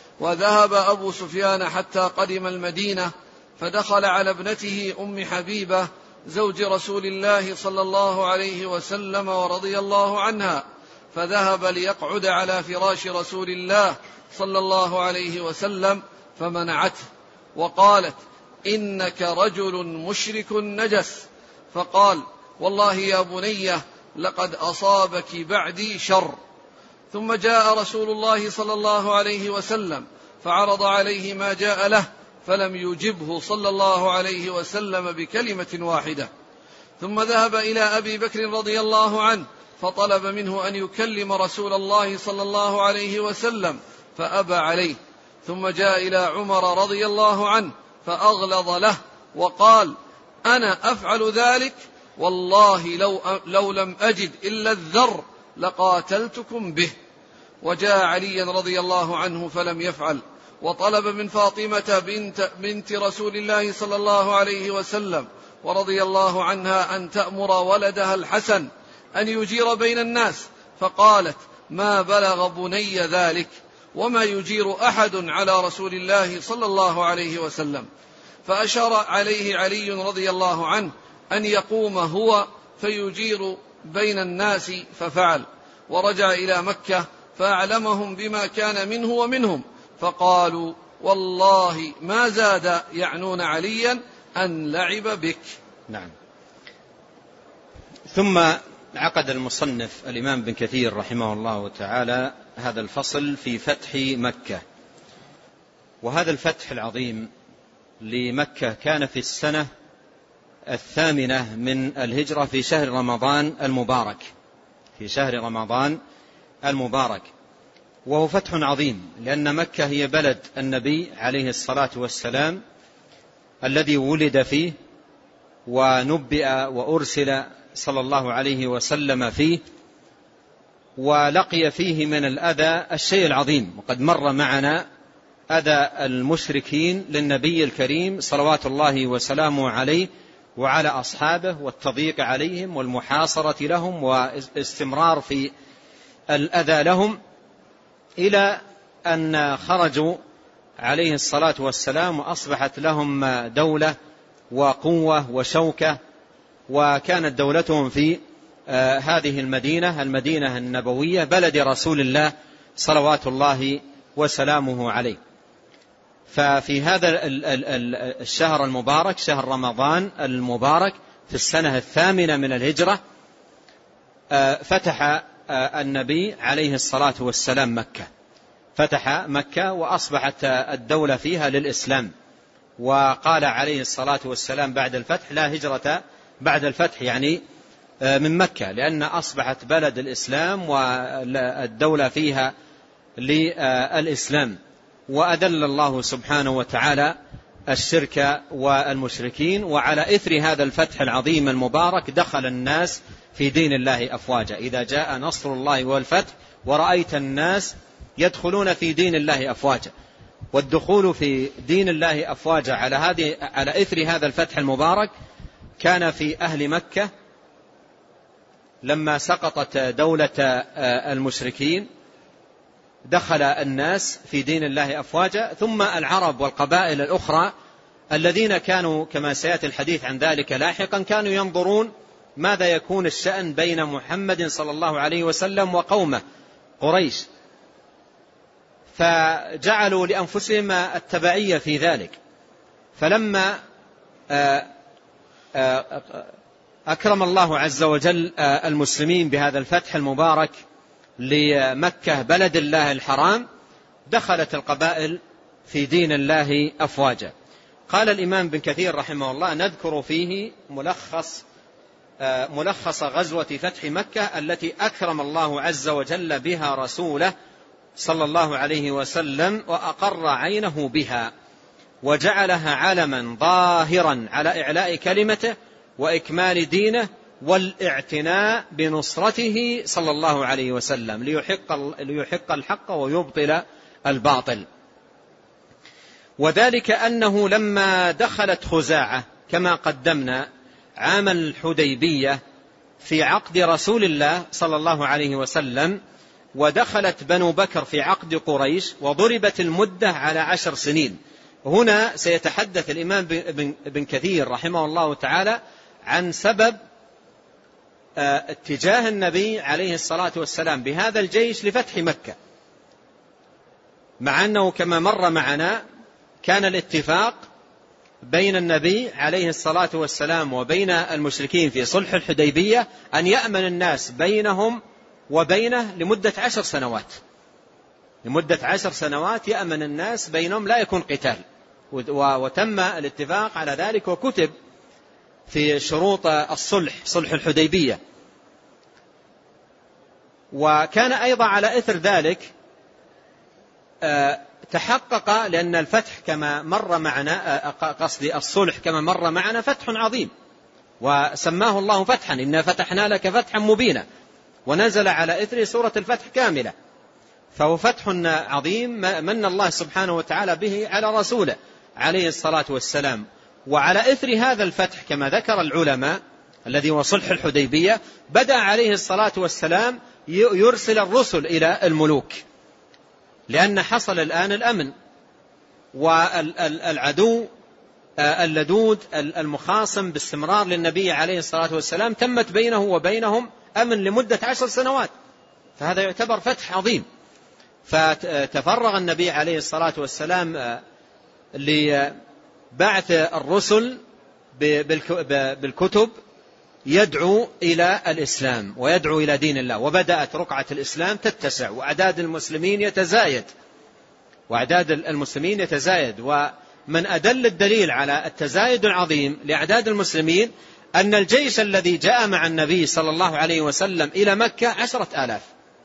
وذهب أبو سفيان حتى قدم المدينة، فدخل على ابنته أم حبيبة زوج رسول الله صلى الله عليه وسلم ورضي الله عنها، فذهب ليقعد على فراش رسول الله صلى الله عليه وسلم فمنعته، وقالت: إنك رجل مشرك نجس. فقال: والله يا بنية لقد أصابك بعدي شر. ثم جاء رسول الله صلى الله عليه وسلم فعرض عليه ما جاء له، فلم يجبه صلى الله عليه وسلم بكلمة واحدة. ثم ذهب إلى أبي بكر رضي الله عنه فطلب منه أن يكلم رسول الله صلى الله عليه وسلم فأبى عليه. ثم جاء إلى عمر رضي الله عنه فأغلظ له وقال: أنا أفعل ذلك، والله لو, لو لم أجد إلا الذر لقاتلتكم به. وجاء علي رضي الله عنه فلم يفعل، وطلب من فاطمة بنت, بنت رسول الله صلى الله عليه وسلم ورضي الله عنها أن تأمر ولدها الحسن أن يجير بين الناس، فقالت: ما بلغ بني ذلك، وما يجير أحد على رسول الله صلى الله عليه وسلم. فأشار عليه علي رضي الله عنه أن يقوم هو فيجير بين الناس، ففعل، ورجع إلى مكة فأعلمهم بما كان منه ومنهم، فقالوا: والله ما زاد يعنون عليا أن لعب بك. نعم. ثم عقد المصنف الإمام بن كثير رحمه الله تعالى هذا الفصل في فتح مكة. وهذا الفتح العظيم لمكة كان في السنة الثامنة من الهجرة في شهر رمضان المبارك، في شهر رمضان المبارك. وهو فتح عظيم، لأن مكة هي بلد النبي عليه الصلاة والسلام الذي ولد فيه ونبئ وأرسل صلى الله عليه وسلم فيه، ولقي فيه من الأذى الشيء العظيم. وقد مر معنا أذى المشركين للنبي الكريم صلوات الله وسلامه عليه وعلى أصحابه، والتضييق عليهم والمحاصرة لهم واستمرار في الأذى لهم، إلى أن خرجوا عليه الصلاة والسلام وأصبحت لهم دولة وقوة وشوكة، وكانت دولتهم في هذه المدينة المدينة النبوية بلد رسول الله صلوات الله وسلامه عليه. ففي هذا الشهر المبارك، شهر رمضان المبارك، في السنة الثامنة من الهجرة، فتح النبي عليه الصلاة والسلام مكة، فتح مكة وأصبحت الدولة فيها للإسلام. وقال عليه الصلاة والسلام بعد الفتح: لا هجرة بعد الفتح، يعني من مكة، لأن أصبحت بلد الإسلام والدولة فيها للإسلام. وأذل الله سبحانه وتعالى الشرك والمشركين. وعلى إثر هذا الفتح العظيم المبارك دخل الناس في دين الله أفواجا. إذا جاء نصر الله والفتح ورأيت الناس يدخلون في دين الله أفواجا. والدخول في دين الله أفواجا على هذه على إثر هذا الفتح المبارك كان في أهل مكة لما سقطت دولة المشركين، دخل الناس في دين الله أفواجا. ثم العرب والقبائل الأخرى الذين كانوا، كما سيأتي الحديث عن ذلك لاحقا، كانوا ينظرون ماذا يكون الشأن بين محمد صلى الله عليه وسلم وقومه قريش، فجعلوا لأنفسهم التبعية في ذلك. فلما أكرم الله عز وجل المسلمين بهذا الفتح المبارك لمكة بلد الله الحرام دخلت القبائل في دين الله أفواجا. قال الإمام بن كثير رحمه الله: نذكر فيه ملخص ملخص غزوة فتح مكة التي أكرم الله عز وجل بها رسوله صلى الله عليه وسلم وأقر عينه بها وجعلها علما ظاهرا على إعلاء كلمته وإكمال دينه والاعتناء بنصرته صلى الله عليه وسلم ليحق, ليحق الحق ويبطل الباطل. وذلك أنه لما دخلت خزاعة كما قدمنا عام الحديبية في عقد رسول الله صلى الله عليه وسلم، ودخلت بنو بكر في عقد قريش، وضربت المدة على عشر سنين. هنا سيتحدث الإمام بن كثير رحمه الله تعالى عن سبب اتجاه النبي عليه الصلاة والسلام بهذا الجيش لفتح مكة، مع أنه كما مر معنا كان الاتفاق بين النبي عليه الصلاة والسلام وبين المشركين في صلح الحديبية أن يأمن الناس بينهم وبينه لمدة عشر سنوات لمدة عشر سنوات يأمن الناس بينهم، لا يكون قتال. وتم الاتفاق على ذلك وكتب في شروط الصلح صلح الحديبية. وكان أيضا على إثر ذلك تحقق، لأن الفتح كما مر معنا قصدي الصلح كما مر معنا فتح عظيم، وسماه الله فتحا، إنا فتحنا لك فتحا مبينا، ونزل على إثر سورة الفتح كاملة، فهو فتح عظيم من الله سبحانه وتعالى به على رسوله عليه الصلاة والسلام. وعلى إثر هذا الفتح كما ذكر العلماء الذي هو صلح الحديبية بدأ عليه الصلاة والسلام يرسل الرسل إلى الملوك، لأن حصل الآن الأمن، والعدو اللدود المخاصم باستمرار للنبي عليه الصلاة والسلام تمت بينه وبينهم أمن لمدة عشر سنوات، فهذا يعتبر فتح عظيم. فتفرغ النبي عليه الصلاة والسلام لبعث الرسل بالكتب يدعو إلى الإسلام ويدعو إلى دين الله، وبدأت رقعة الإسلام تتسع وأعداد المسلمين يتزايد وأعداد المسلمين يتزايد ومن أدل الدليل على التزايد العظيم لأعداد المسلمين أن الجيش الذي جاء مع النبي صلى الله عليه وسلم إلى مكة عشرة آلاف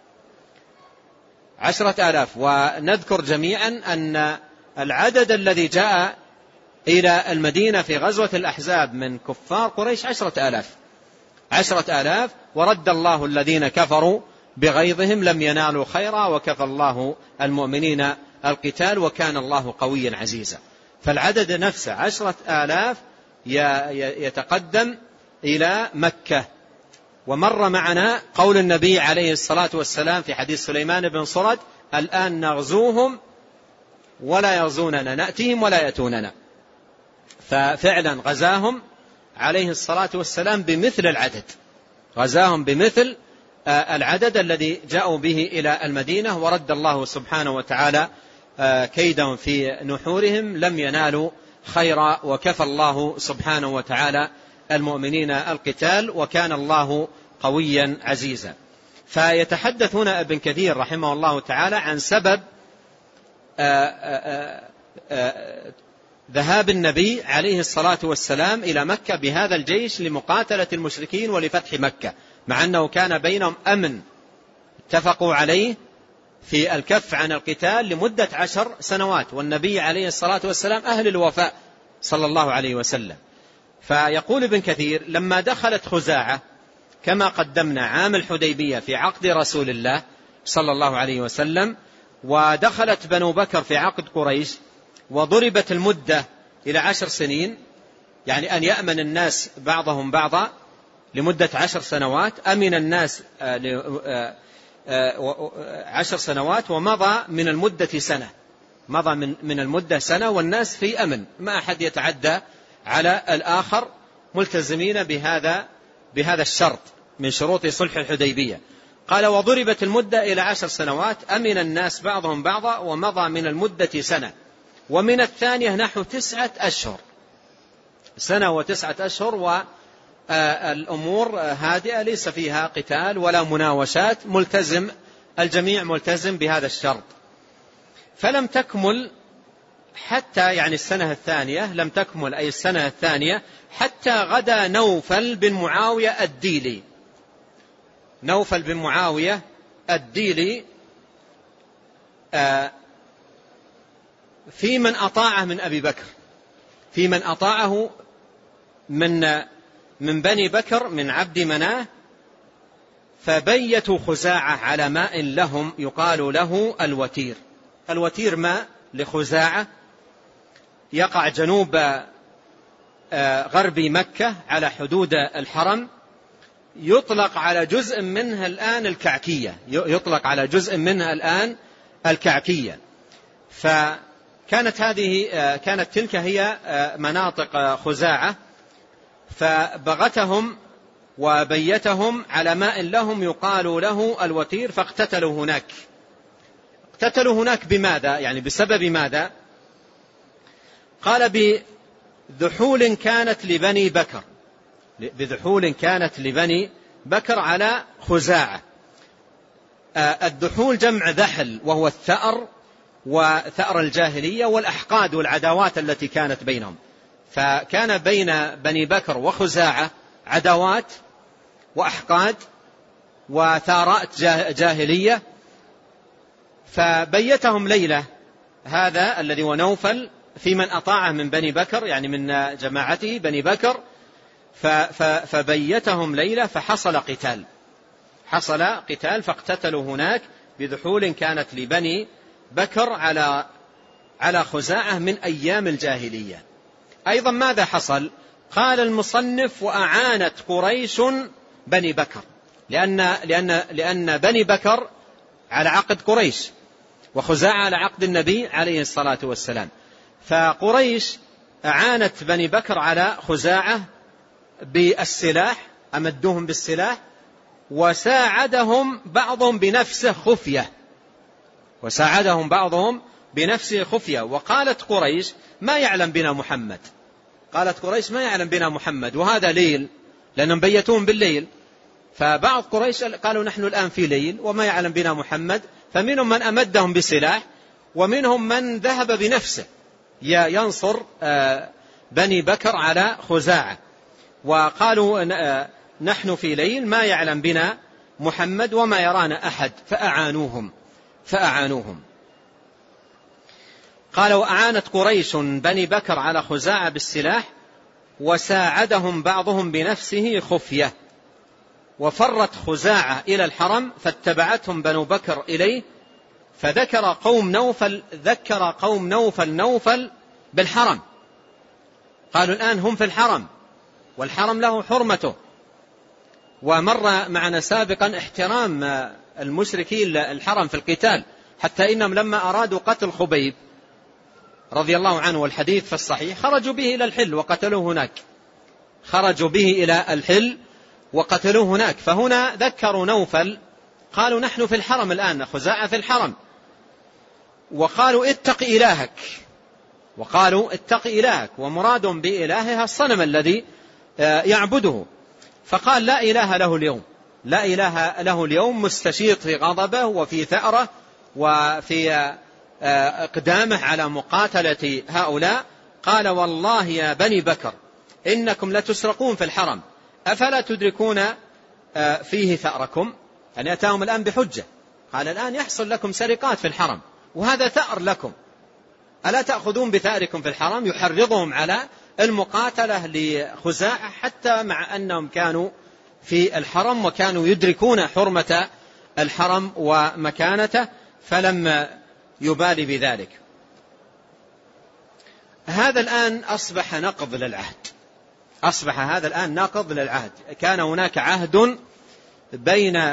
عشرة آلاف ونذكر جميعا أن العدد الذي جاء إلى المدينة في غزوة الأحزاب من كفار قريش عشرة آلاف عشرة آلاف ورد الله الذين كفروا بغيظهم لم ينالوا خيرا وكفى الله المؤمنين القتال وكان الله قويا عزيزا. فالعدد نفسه عشرة آلاف يتقدم إلى مكة. ومر معنا قول النبي عليه الصلاة والسلام في حديث سليمان بن صرد: الآن نغزوهم ولا يغزوننا، نأتيهم ولا يأتوننا. ففعلا غزاهم عليه الصلاة والسلام بمثل العدد غزاهم بمثل العدد الذي جاءوا به إلى المدينة، ورد الله سبحانه وتعالى كيدهم في نحورهم لم ينالوا خيرا وكفى الله سبحانه وتعالى المؤمنين القتال وكان الله قويا عزيزا. فيتحدث هنا ابن كثير رحمه الله تعالى عن سبب ذهاب النبي عليه الصلاة والسلام إلى مكة بهذا الجيش لمقاتلة المشركين ولفتح مكة، مع أنه كان بينهم أمن اتفقوا عليه في الكف عن القتال لمدة عشر سنوات، والنبي عليه الصلاة والسلام أهل الوفاء صلى الله عليه وسلم. فيقول ابن كثير: لما دخلت خزاعة كما قدمنا عام الحديبية في عقد رسول الله صلى الله عليه وسلم، ودخلت بنو بكر في عقد قريش، وضربت المدة إلى عشر سنين، يعني أن يأمن الناس بعضهم بعضا لمدة عشر سنوات، أمن الناس عشر سنوات ومضى من المدة سنة مضى من من المدة سنة والناس في أمن، ما أحد يتعدى على الآخر، ملتزمين بهذا بهذا الشرط من شروط صلح الحديبية. قال: وضربت المدة إلى عشر سنوات، أمن الناس بعضهم بعضا ومضى من المدة سنة، ومن الثانية نحو تسعة أشهر، سنة وتسعة أشهر، والأمور هادئة ليس فيها قتال ولا مناوشات، ملتزم الجميع ملتزم بهذا الشرط. فلم تكمل حتى يعني السنة الثانية، لم تكمل أي السنة الثانية حتى غدا نوفل بن معاوية الديلي. نوفل بن معاوية الديلي في من أطاعه من أبي بكر، في من أطاعه من من بني بكر من عبد مناه، فبيتوا خزاعة على ماء لهم يقال له الوتير. الوتير ماء لخزاعة يقع جنوب غرب مكة على حدود الحرم، يطلق على جزء منها الآن الكعكية، يطلق على جزء منها الآن الكعكية. فكانت هذه كانت تلك هي مناطق خزاعة، فبغتهم وبيتهم على ماء لهم يقال له الوتير، فاقتتلوا هناك. اقتتلوا هناك بماذا؟ يعني بسبب ماذا؟ قال بذحول كانت لبني بكر، بذحول كانت لبني بكر على خزاعة. الذحول جمع ذحل، وهو الثأر وثأر الجاهلية والأحقاد والعداوات التي كانت بينهم. فكان بين بني بكر وخزاعة عداوات وأحقاد وثارات جاهلية. فبيتهم ليلة هذا الذي ونوفل في من أطاعه من بني بكر، يعني من جماعته بني بكر، فبيتهم ليلة فحصل قتال، حصل قتال فاقتتلوا هناك بذحول كانت لبني بكر على على خزاعة من أيام الجاهلية. أيضا ماذا حصل؟ قال المصنف: وأعانت قريش بني بكر، لأن, لأن, لأن بني بكر على عقد قريش وخزاعة على عقد النبي عليه الصلاة والسلام. فقريش أعانت بني بكر على خزاعة بالسلاح، أمدوهم بالسلاح، وساعدهم بعضهم بنفسه خفية، وساعدهم بعضهم بنفسه خفية. وقالت قريش: ما يعلم بنا محمد، قالت قريش: ما يعلم بنا محمد، وهذا ليل، لأنهم بيتون بالليل. فبعض قريش قالوا: نحن الآن في ليل وما يعلم بنا محمد. فمنهم من أمدهم بسلاح، ومنهم من ذهب بنفسه ينصر بني بكر على خزاعة. وقالوا: نحن في ليل ما يعلم بنا محمد وما يرانا أحد. فأعانوهم فأعانوهم قال: وأعانت قريش بني بكر على خزاعة بالسلاح، وساعدهم بعضهم بنفسه خفية. وفرت خزاعة إلى الحرم، فاتبعتهم بنو بكر إليه، فذكر قوم نوفل ذكر قوم نوفل نوفل بالحرم. قالوا: الآن هم في الحرم، والحرم له حرمته. ومر معنا سابقا احترام المشركين الحرم في القتال، حتى إنهم لما أرادوا قتل خبيب رضي الله عنه، والحديث في الصحيح، خرجوا به إلى الحل وقتلوه هناك، خرجوا به إلى الحل وقتلوه هناك. فهنا ذكروا نوفل، قالوا: نحن في الحرم الآن، خزاعة في الحرم. وقالوا: اتق إلهك، وقالوا: اتق إلهك، ومراد بإلهها الصنم الذي يعبده. فقال: لا إله له اليوم، لا إله له اليوم، مستشيط في غضبه وفي ثأره وفي اقدامه على مقاتلة هؤلاء. قال: والله يا بني بكر إنكم لتسرقون في الحرم، أفلا تدركون فيه ثأركم؟ يعني أتاهم الآن بحجة، قال: الآن يحصل لكم سرقات في الحرم، وهذا ثأر لكم، ألا تأخذون بثأركم في الحرم؟ يحرضهم على المقاتلة لخزاعة، حتى مع أنهم كانوا في الحرم وكانوا يدركون حرمة الحرم ومكانته، فلم يبالي بذلك. هذا الآن أصبح نقض للعهد، أصبح هذا الآن نقض للعهد. كان هناك عهد بين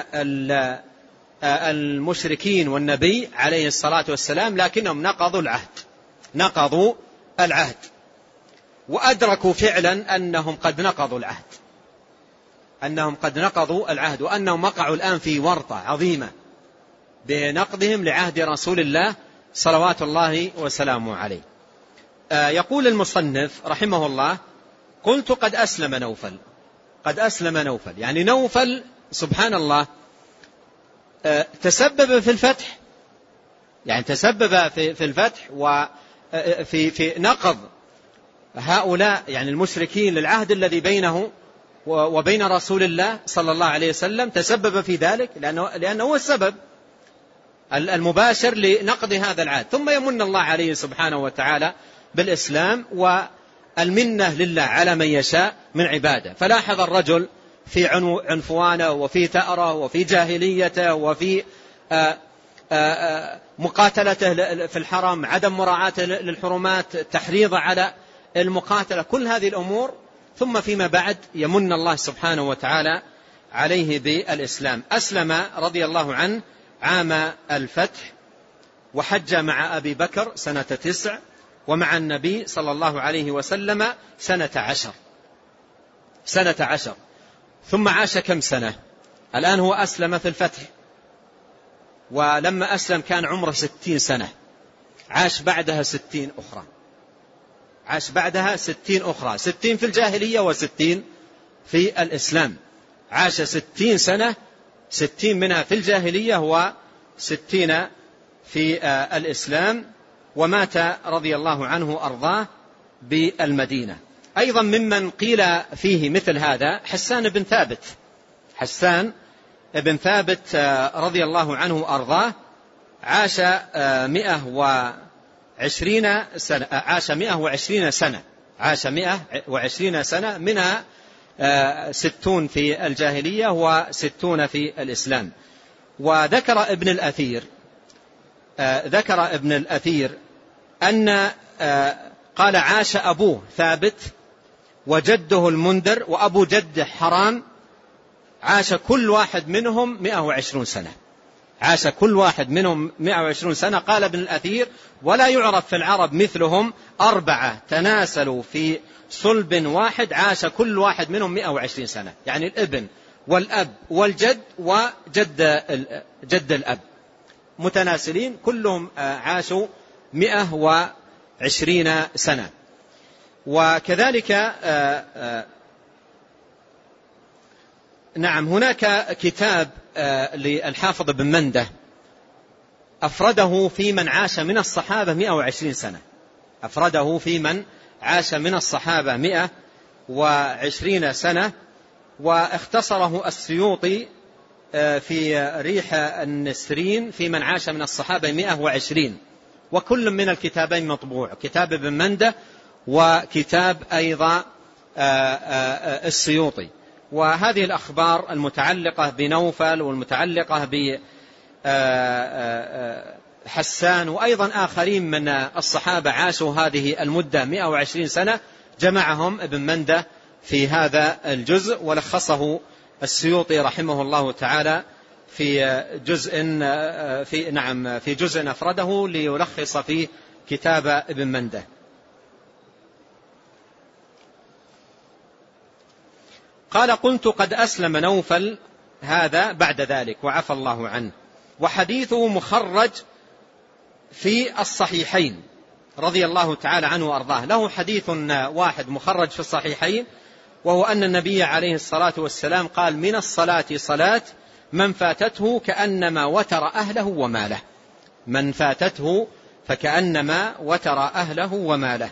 المشركين والنبي عليه الصلاة والسلام، لكنهم نقضوا العهد، نقضوا العهد وأدركوا فعلا أنهم قد نقضوا العهد، أنهم قد نقضوا العهد، وأنهم وقعوا الآن في ورطة عظيمة بنقضهم لعهد رسول الله صلوات الله وسلامه عليه. يقول المصنف رحمه الله: قلت قد أسلم نوفل، قد أسلم نوفل، يعني نوفل سبحان الله تسبب في الفتح، يعني تسبب في الفتح وفي في نقض هؤلاء يعني المشركين للعهد الذي بينه وبين رسول الله صلى الله عليه وسلم، تسبب في ذلك لأنه, لأنه هو السبب المباشر لنقض هذا العهد. ثم يمن الله عليه سبحانه وتعالى بالإسلام والمنة لله على من يشاء من عباده. فلاحظ الرجل في عنفوانه وفي ثأره وفي جاهليته وفي آآ آآ مقاتلته في الحرم، عدم مراعاته للحرمات، تحريض على المقاتلة، كل هذه الأمور. ثم فيما بعد يمن الله سبحانه وتعالى عليه بالإسلام. أسلم رضي الله عنه عام الفتح، وحج مع أبي بكر سنة تسع، ومع النبي صلى الله عليه وسلم سنة عشر سنة عشر ثم عاش كم سنة؟ الآن هو أسلم في الفتح، ولما أسلم كان عمره ستين سنة، عاش بعدها ستين أخرى عاش بعدها ستين أخرى ستين في الجاهلية وستين في الإسلام. عاش ستين سنة، ستين منها في الجاهلية وستين في الإسلام، ومات رضي الله عنه أرضاه بالمدينة. أيضا ممن قيل فيه مثل هذا حسان بن ثابت حسان بن ثابت رضي الله عنه أرضاه، عاش مئة وعشرين سنة عاش مئة وعشرين سنة عاش مئة وعشرين سنة، منها ستون في الجاهلية وستون في الإسلام. وذكر ابن الأثير ذكر ابن الأثير أن قال عاش أبوه ثابت وجده المنذر وأبو جده حرام، عاش كل واحد منهم مئة وعشرون سنة عاش كل واحد منهم مئة وعشرون سنة. قال ابن الأثير: ولا يعرف في العرب مثلهم، أربعة تناسلوا في صلب واحد عاش كل واحد منهم مئة وعشرين سنة، يعني الابن والأب والجد وجد جد الأب متناسلين كلهم عاشوا مئة وعشرين سنة. وكذلك نعم هناك كتاب للحافظ بن منده أفرده في من عاش من الصحابة مئة وعشرين سنة أفرده في من عاش من الصحابة مئة وعشرين سنة، واختصره السيوطي في ريح النسرين في من عاش من الصحابة مئة وعشرين، وكل من الكتابين مطبوع، كتاب ابن منده وكتاب أيضا السيوطي. وهذه الأخبار المتعلقة بنوفل والمتعلقة بحسان وأيضا آخرين من الصحابة عاشوا هذه المدة مئة وعشرين سنة جمعهم ابن منده في هذا الجزء، ولخصه السيوطي رحمه الله تعالى في جزء في نعم في جزء أفرده ليلخص فيه كتاب ابن منده. قال: قلت قد أسلم نوفل هذا بعد ذلك وعفى الله عنه، وحديثه مخرج في الصحيحين رضي الله تعالى عنه وأرضاه. له حديث واحد مخرج في الصحيحين، وهو أن النبي عليه الصلاة والسلام قال: من الصلاة صلاة من فاتته كأنما وتر أهله وماله من فاتته فكأنما وتر أهله وماله.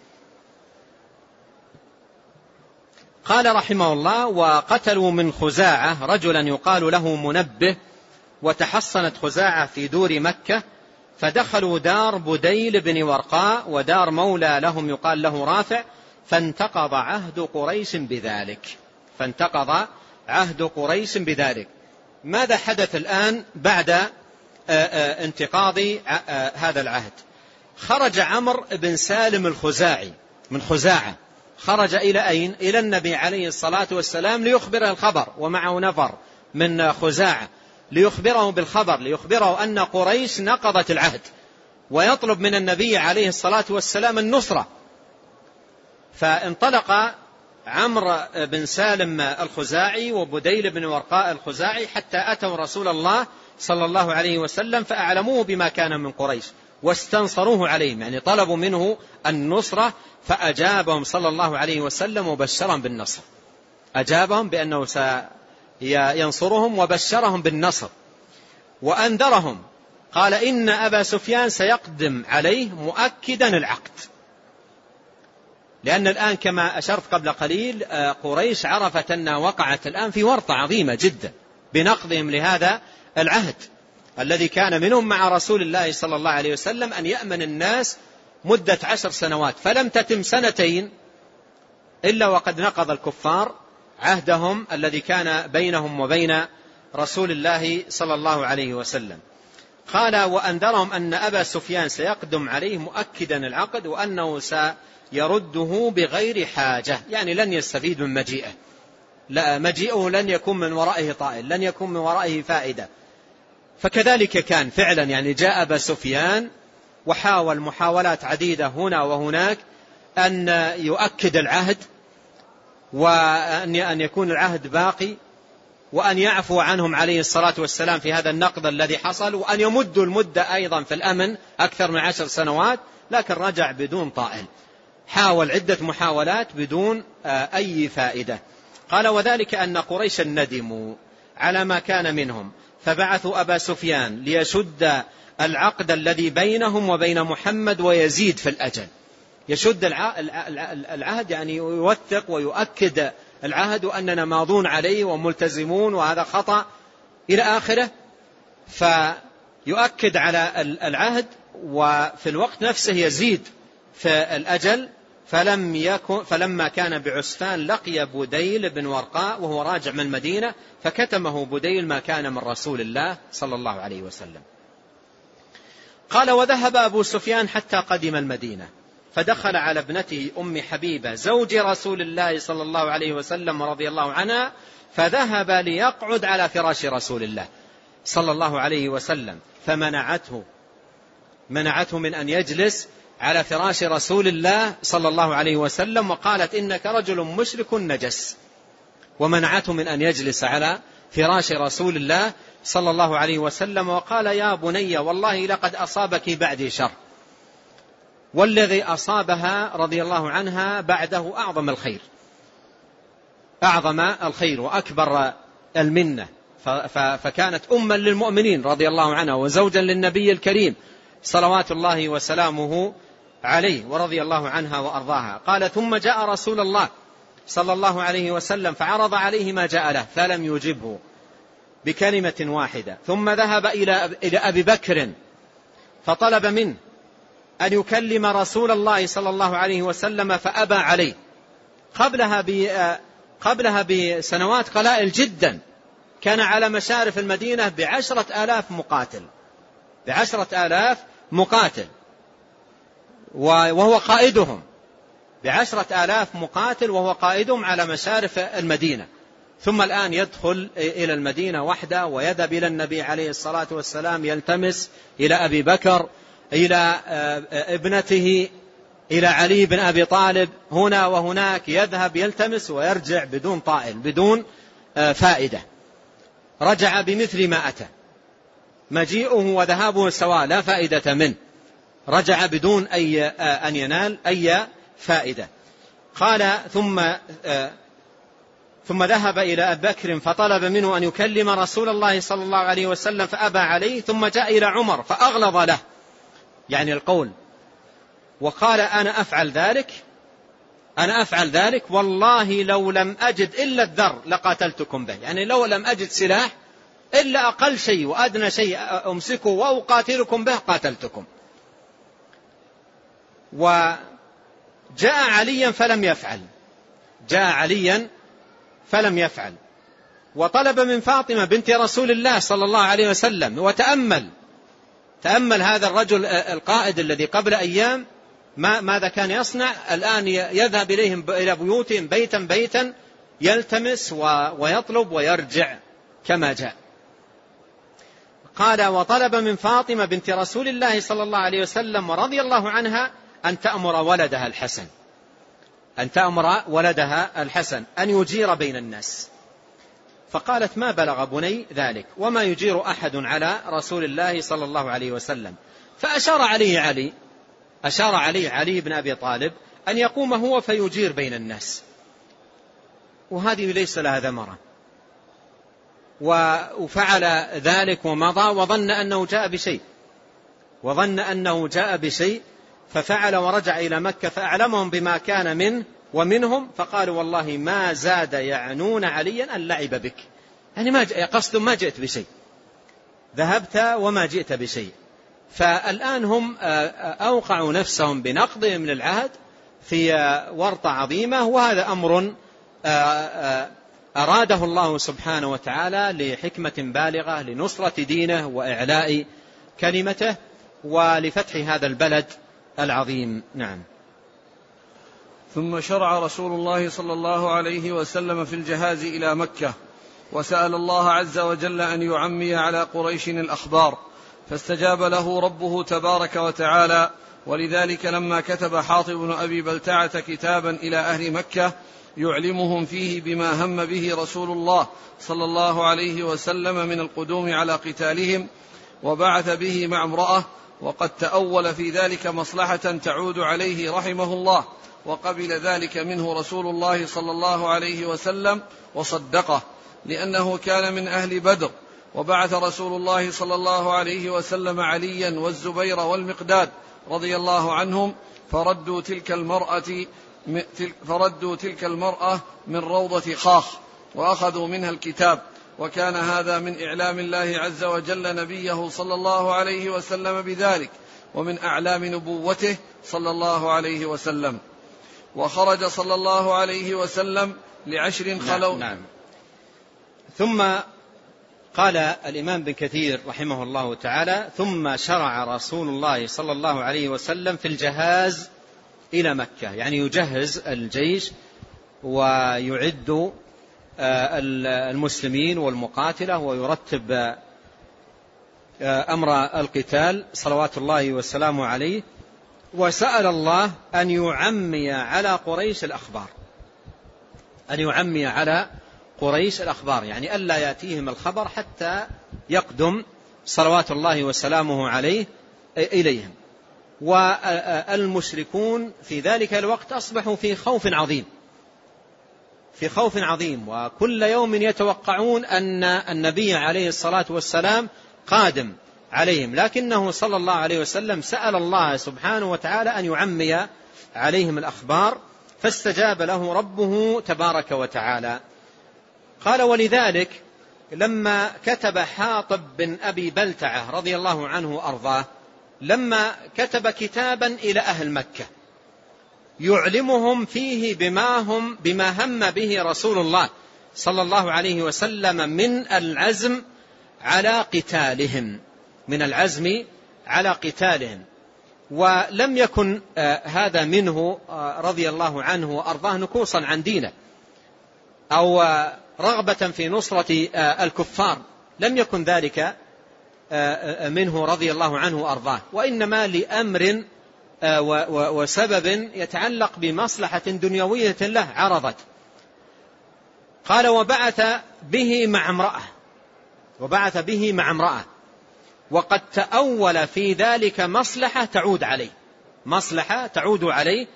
قال رحمه الله: وقتلوا من خزاعة رجلا يقال له منبه، وتحصنت خزاعة في دور مكة، فدخلوا دار بديل بن ورقاء ودار مولى لهم يقال له رافع، فانتقض عهد قريش بذلك فانتقض عهد قريش بذلك. ماذا حدث الآن بعد انتقاض هذا العهد؟ خرج عمرو بن سالم الخزاعي من خزاعة، خرج إلى أين؟ إلى النبي عليه الصلاة والسلام ليخبره الخبر، ومعه نفر من خزاعة ليخبره بالخبر، ليخبره أن قريش نقضت العهد، ويطلب من النبي عليه الصلاة والسلام النصرة. فانطلق عمرو بن سالم الخزاعي وبديل بن ورقاء الخزاعي حتى أتوا رسول الله صلى الله عليه وسلم، فأعلموه بما كان من قريش واستنصروه عليهم، يعني طلبوا منه النصرة، فأجابهم صلى الله عليه وسلم وبشرهم بالنصر، أجابهم بأنه سينصرهم وبشرهم بالنصر. وأنذرهم قال إن أبا سفيان سيقدم عليه مؤكدا العقد، لأن الآن كما أشرت قبل قليل قريش عرفت أنها وقعت الآن في ورطة عظيمة جدا بنقضهم لهذا العهد الذي كان منهم مع رسول الله صلى الله عليه وسلم أن يأمن الناس مدة عشر سنوات، فلم تتم سنتين إلا وقد نقض الكفار عهدهم الذي كان بينهم وبين رسول الله صلى الله عليه وسلم. قال وأنذرهم أن أبا سفيان سيقدم عليه مؤكدا العقد وأنه سيرده بغير حاجة، يعني لن يستفيد من مجيئه، لا مجيئه لن يكون من ورائه طائل، لن يكون من ورائه فائدة. فكذلك كان فعلا، يعني جاء أبا سفيان وحاول محاولات عديدة هنا وهناك أن يؤكد العهد وأن يكون العهد باقي وأن يعفو عنهم عليه الصلاة والسلام في هذا النقض الذي حصل، وأن يمدوا المدة أيضا في الأمن أكثر من عشر سنوات، لكن رجع بدون طائل، حاول عدة محاولات بدون أي فائدة. قال وذلك أن قريشا ندموا على ما كان منهم فبعثوا أبا سفيان ليشد العقد الذي بينهم وبين محمد ويزيد في الأجل. يشد العهد يعني يوثق ويؤكد العهد وأننا ماضون عليه وملتزمون وهذا خطأ إلى آخره، فيؤكد على العهد وفي الوقت نفسه يزيد في الأجل. فلم يكن فلما كان بعسفان لقي بديل بن ورقاء وهو راجع من المدينة فكتمه بديل ما كان من رسول الله صلى الله عليه وسلم. قال وذهب أبو سفيان حتى قدم المدينة فدخل على ابنته أم حبيبة زوج رسول الله صلى الله عليه وسلم رضي الله عنها، فذهب ليقعد على فراش رسول الله صلى الله عليه وسلم فمنعته منعته من أن يجلس على فراش رسول الله صلى الله عليه وسلم، وقالت إنك رجل مشرك نجس، ومنعته من أن يجلس على فراش رسول الله صلى الله عليه وسلم. وقال يا بني والله لقد أصابك بعدي شر، والذي أصابها رضي الله عنها بعده أعظم الخير أعظم الخير وأكبر المنة، فكانت أما للمؤمنين رضي الله عنها وزوجا للنبي الكريم صلوات الله وسلامه عليه ورضي الله عنها وأرضاها. قال ثم جاء رسول الله صلى الله عليه وسلم فعرض عليه ما جاء له فلم يجبه بكلمة واحدة، ثم ذهب إلى أبي بكر فطلب منه أن يكلم رسول الله صلى الله عليه وسلم فأبى عليه. قبلها قبلها بسنوات قلائل جدا كان على مشارف المدينة بعشرة آلاف مقاتل بعشرة آلاف مقاتل وهو قائدهم بعشرة آلاف مقاتل وهو قائدهم على مشارف المدينة، ثم الآن يدخل إلى المدينة وحده ويذهب إلى النبي عليه الصلاة والسلام يلتمس إلى أبي بكر إلى ابنته إلى علي بن أبي طالب هنا وهناك، يذهب يلتمس ويرجع بدون طائل بدون فائدة. رجع بمثل ما أتى، مجيئه وذهابه سواء لا فائدة منه، رجع بدون أي أن ينال أي فائدة. قال ثم ثم ذهب إلى أبي بكر فطلب منه أن يكلم رسول الله صلى الله عليه وسلم فأبى عليه، ثم جاء إلى عمر فأغلظ له يعني القول وقال أنا أفعل ذلك أنا أفعل ذلك والله لو لم أجد إلا الذر لقاتلتكم به، يعني لو لم أجد سلاح إلا أقل شيء وأدنى شيء أمسكه وأقاتلكم به قاتلتكم. وجاء عليا فلم يفعل جاء عليا فلم يفعل وطلب من فاطمة بنت رسول الله صلى الله عليه وسلم. وتأمل تأمل هذا الرجل القائد الذي قبل أيام ما ماذا كان يصنع، الآن يذهب إليهم إلى بيوتهم بيتا بيتا يلتمس ويطلب ويرجع كما جاء. قال وطلب من فاطمة بنت رسول الله صلى الله عليه وسلم ورضي الله عنها أن تأمر ولدها الحسن أن تأمر ولدها الحسن أن يجير بين الناس، فقالت ما بلغ بني ذلك وما يجير أحد على رسول الله صلى الله عليه وسلم. فأشار عليه علي أشار عليه علي بن أبي طالب أن يقوم هو فيجير بين الناس، وهذه ليس لها ثمرة وفعل ذلك ومضى وظن أنه جاء بشيء وظن أنه جاء بشيء ففعل ورجع إلى مكة فأعلمهم بما كان منه ومنهم، فقالوا والله ما زاد يعنون عليا أن لعب بك، يعني ما قصد ما جئت بشيء، ذهبت وما جئت بشيء. فالآن هم أوقعوا نفسهم بنقضهم للعهد في ورطة عظيمة، وهذا أمر أراده الله سبحانه وتعالى لحكمة بالغة لنصرة دينه وإعلاء كلمته ولفتح هذا البلد العظيم. نعم. ثم شرع رسول الله صلى الله عليه وسلم في الجهاز إلى مكة، وسأل الله عز وجل أن يعمي على قريش الأخبار، فاستجاب له ربه تبارك وتعالى. ولذلك لما كتب حاطب بن أبي بلتعة كتابا إلى أهل مكة يعلمهم فيه بما هم به رسول الله صلى الله عليه وسلم من القدوم على قتالهم، وبعث به مع امرأة، وقد تأول في ذلك مصلحة تعود عليه رحمه الله، وقبل ذلك منه رسول الله صلى الله عليه وسلم وصدقه، لأنه كان من أهل بدر. وبعث رسول الله صلى الله عليه وسلم عليا والزبير والمقداد رضي الله عنهم فردوا تلك المرأة فردوا تلك المرأة من روضة خاخ وأخذوا منها الكتاب، وكان هذا من إعلام الله عز وجل نبيه صلى الله عليه وسلم بذلك، ومن أعلام نبوته صلى الله عليه وسلم. وخرج صلى الله عليه وسلم لعشر خلو. نعم. نعم. ثم قال الإمام بن كثير رحمه الله تعالى: ثم شرع رسول الله صلى الله عليه وسلم في الجهاز إلى مكة، يعني يجهز الجيش ويعد المسلمين والمقاتلة ويرتب أمر القتال صلوات الله وسلامه عليه. وسأل الله أن يعمي على قريش الأخبار، أن يعمي على قريش الأخبار، يعني ألا يأتيهم الخبر حتى يقدم صلوات الله وسلامه عليه إليهم. والمشركون في ذلك الوقت أصبحوا في خوف عظيم في خوف عظيم وكل يوم يتوقعون أن النبي عليه الصلاة والسلام قادم عليهم، لكنه صلى الله عليه وسلم سأل الله سبحانه وتعالى أن يعمي عليهم الأخبار، فاستجاب له ربه تبارك وتعالى. قال: ولذلك لما كتب حاطب بن أبي بلتعة رضي الله عنه أرضاه، لما كتب كتابا إلى أهل مكة يعلمهم فيه بما هم بما هم به رسول الله صلى الله عليه وسلم من العزم على قتالهم من العزم على قتالهم ولم يكن هذا منه رضي الله عنه وأرضاه نكوصا عن دينه أو رغبة في نصرة الكفار، لم يكن ذلك منه رضي الله عنه وأرضاه، وإنما لأمر وسبب يتعلق بمصلحة دنيوية له عرضت. قال: وبعث به مع امرأة وبعث به مع امرأة وقد تأول في ذلك مصلحة تعود عليه مصلحة تعود عليه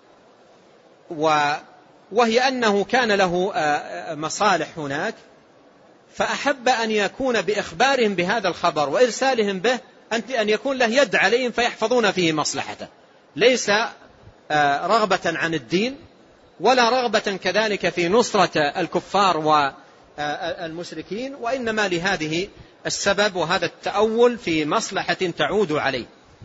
وهي أنه كان له مصالح هناك، فأحب أن يكون بإخبارهم بهذا الخبر وإرسالهم به أن يكون له يد عليهم فيحفظون فيه مصلحته، ليس رغبة عن الدين ولا رغبة كذلك في نصرة الكفار والمشركين، وإنما لهذه السبب وهذا التأول في مصلحة تعود عليه.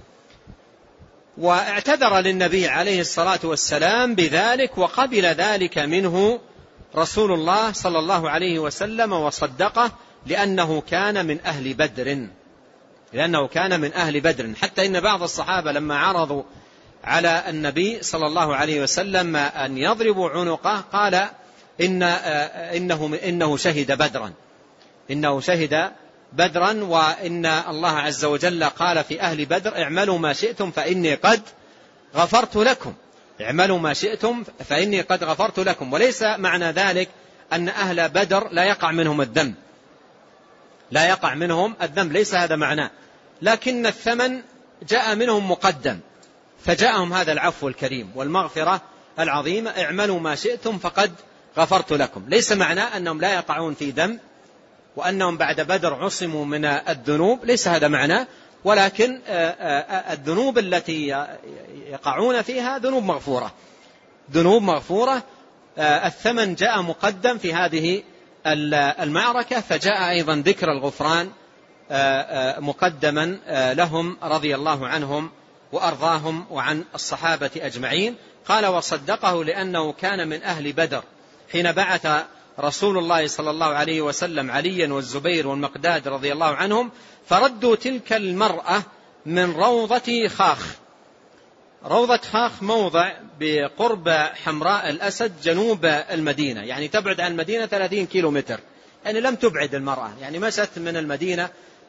واعتذر للنبي عليه الصلاة والسلام بذلك، وقبل ذلك منه رسول الله صلى الله عليه وسلم وصدقه، لأنه كان من أهل بدر لأنه كان من أهل بدر حتى إن بعض الصحابة لما عرضوا على النبي صلى الله عليه وسلم أن يضربوا عنقه قال إن إنه, إنه شهد بدرا إنه شهد بدرا وإن الله عز وجل قال في أهل بدر: اعملوا ما شئتم فإني قد غفرت لكم اعملوا ما شئتم فإني قد غفرت لكم. وليس معنى ذلك أن أهل بدر لا يقع منهم الذنب لا يقع منهم الذنب ليس هذا معناه، لكن الثمن جاء منهم مقدم، فجاءهم هذا العفو الكريم والمغفرة العظيمة: اعملوا ما شئتم فقد غفرت لكم. ليس معناه أنهم لا يقعون في ذنب وأنهم بعد بدر عصموا من الذنوب، ليس هذا معناه، ولكن الذنوب التي يقعون فيها ذنوب مغفورة، ذنوب مغفورة. الثمن جاء مقدم في هذه المعركة، فجاء أيضا ذكر الغفران مقدما لهم رضي الله عنهم وأرضاهم وعن الصحابة أجمعين. قال وصدقه لأنه كان من أهل بدر حين بعث رسول الله صلى الله عليه وسلم عليا والزبير والمقداد رضي الله عنهم، فردوا تلك المرأة من روضة خاخ. روضة خاخ موضع بقرب حمراء الأسد جنوب المدينة، يعني تبعد عن المدينة ثلاثين كيلو متر، يعني لم تبعد المرأة، يعني مشت من المدينة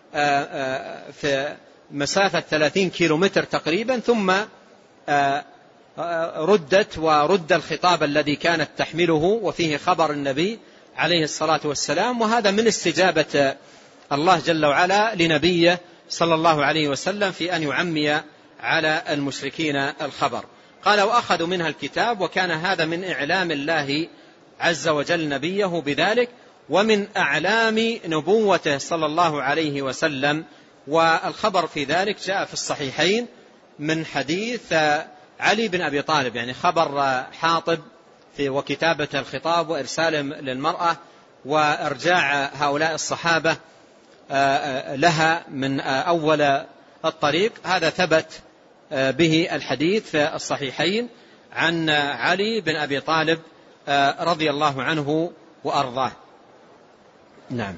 في مسافة ثلاثين كيلو متر تقريبا، ثم ردت ورد الخطاب الذي كانت تحمله وفيه خبر النبي عليه الصلاة والسلام. وهذا من استجابة الله جل وعلا لنبيه صلى الله عليه وسلم في أن يعمي على المشركين الخبر. قال وأخذوا منها الكتاب، وكان هذا من إعلام الله عز وجل نبيه بذلك، ومن أعلام نبوته صلى الله عليه وسلم. والخبر في ذلك جاء في الصحيحين من حديث علي بن أبي طالب، يعني خبر حاطب في وكتابة الخطاب وإرساله للمرأة وإرجاع هؤلاء الصحابة لها من أول الطريق، هذا ثبت به الحديث في الصحيحين عن علي بن أبي طالب رضي الله عنه وأرضاه. نعم.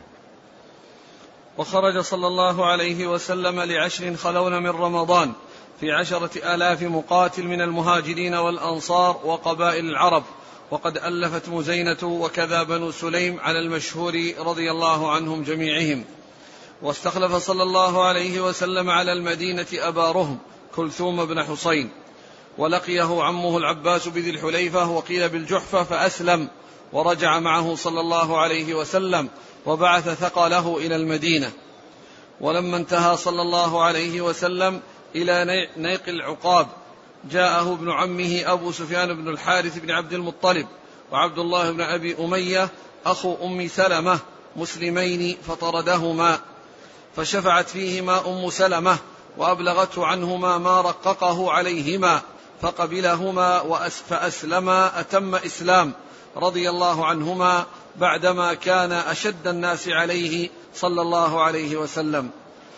وخرج صلى الله عليه وسلم لعشر خلون من رمضان في عشرة آلاف مقاتل من المهاجرين والأنصار وقبائل العرب، وقد ألفت مزينة وكذا بنو سليم على المشهور رضي الله عنهم جميعهم. واستخلف صلى الله عليه وسلم على المدينة أبا رهم كلثوم بن حصين، ولقيه عمه العباس بذي الحليفة وقيل بالجحفة فأسلم، ورجع معه صلى الله عليه وسلم وبعث ثقله إلى المدينة. ولما انتهى صلى الله عليه وسلم إلى نيق العقاب جاءه ابن عمه أبو سفيان بن الحارث بن عبد المطلب وعبد الله بن أبي أمية أخو أم سلمة مسلمين فطردهما، فشفعت فيهما أم سلمة وأبلغته عنهما ما رققه عليهما، فقبلهما فأسلما أتم إسلام رضي الله عنهما بعدما كان أشد الناس عليه صلى الله عليه وسلم.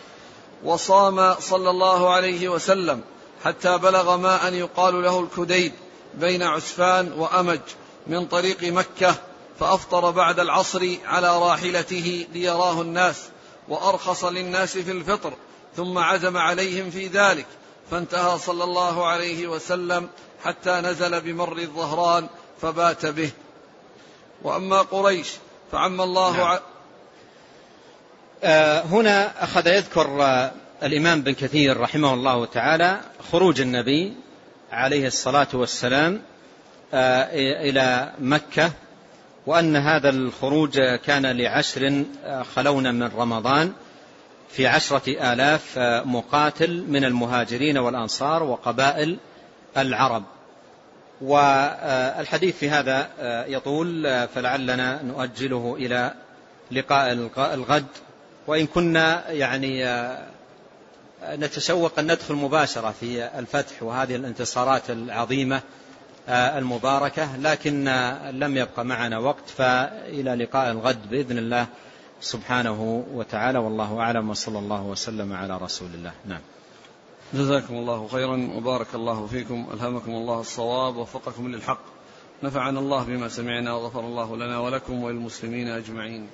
وصام صلى الله عليه وسلم حتى بلغ ماء يقال له الكديد بين عسفان وأمج من طريق مكة، فأفطر بعد العصر على راحلته ليراه الناس، وأرخص للناس في الفطر، ثم عزم عليهم في ذلك، فانتهى صلى الله عليه وسلم حتى نزل بمر الظهران فبات به. وأما قريش فعم الله نعم. ع... آه هنا أخذ يذكر آه الإمام بن كثير رحمه الله تعالى خروج النبي عليه الصلاة والسلام آه إلى مكة، وأن هذا الخروج كان لعشر خلون من رمضان في عشرة آلاف مقاتل من المهاجرين والأنصار وقبائل العرب. والحديث في هذا يطول، فلعلنا نؤجله إلى لقاء الغد، وإن كنا يعني نتشوق أن ندخل مباشرة في الفتح وهذه الانتصارات العظيمة المباركة، لكن لم يبقى معنا وقت، فإلى لقاء الغد بإذن الله سبحانه وتعالى، والله أعلم، وصلى الله وسلم على رسول الله. نعم. جزاكم الله خيرا وبارك الله فيكم، ألهمكم الله الصواب ووفقكم للحق، نفعنا الله بما سمعنا وغفر الله لنا ولكم وللمسلمين أجمعين.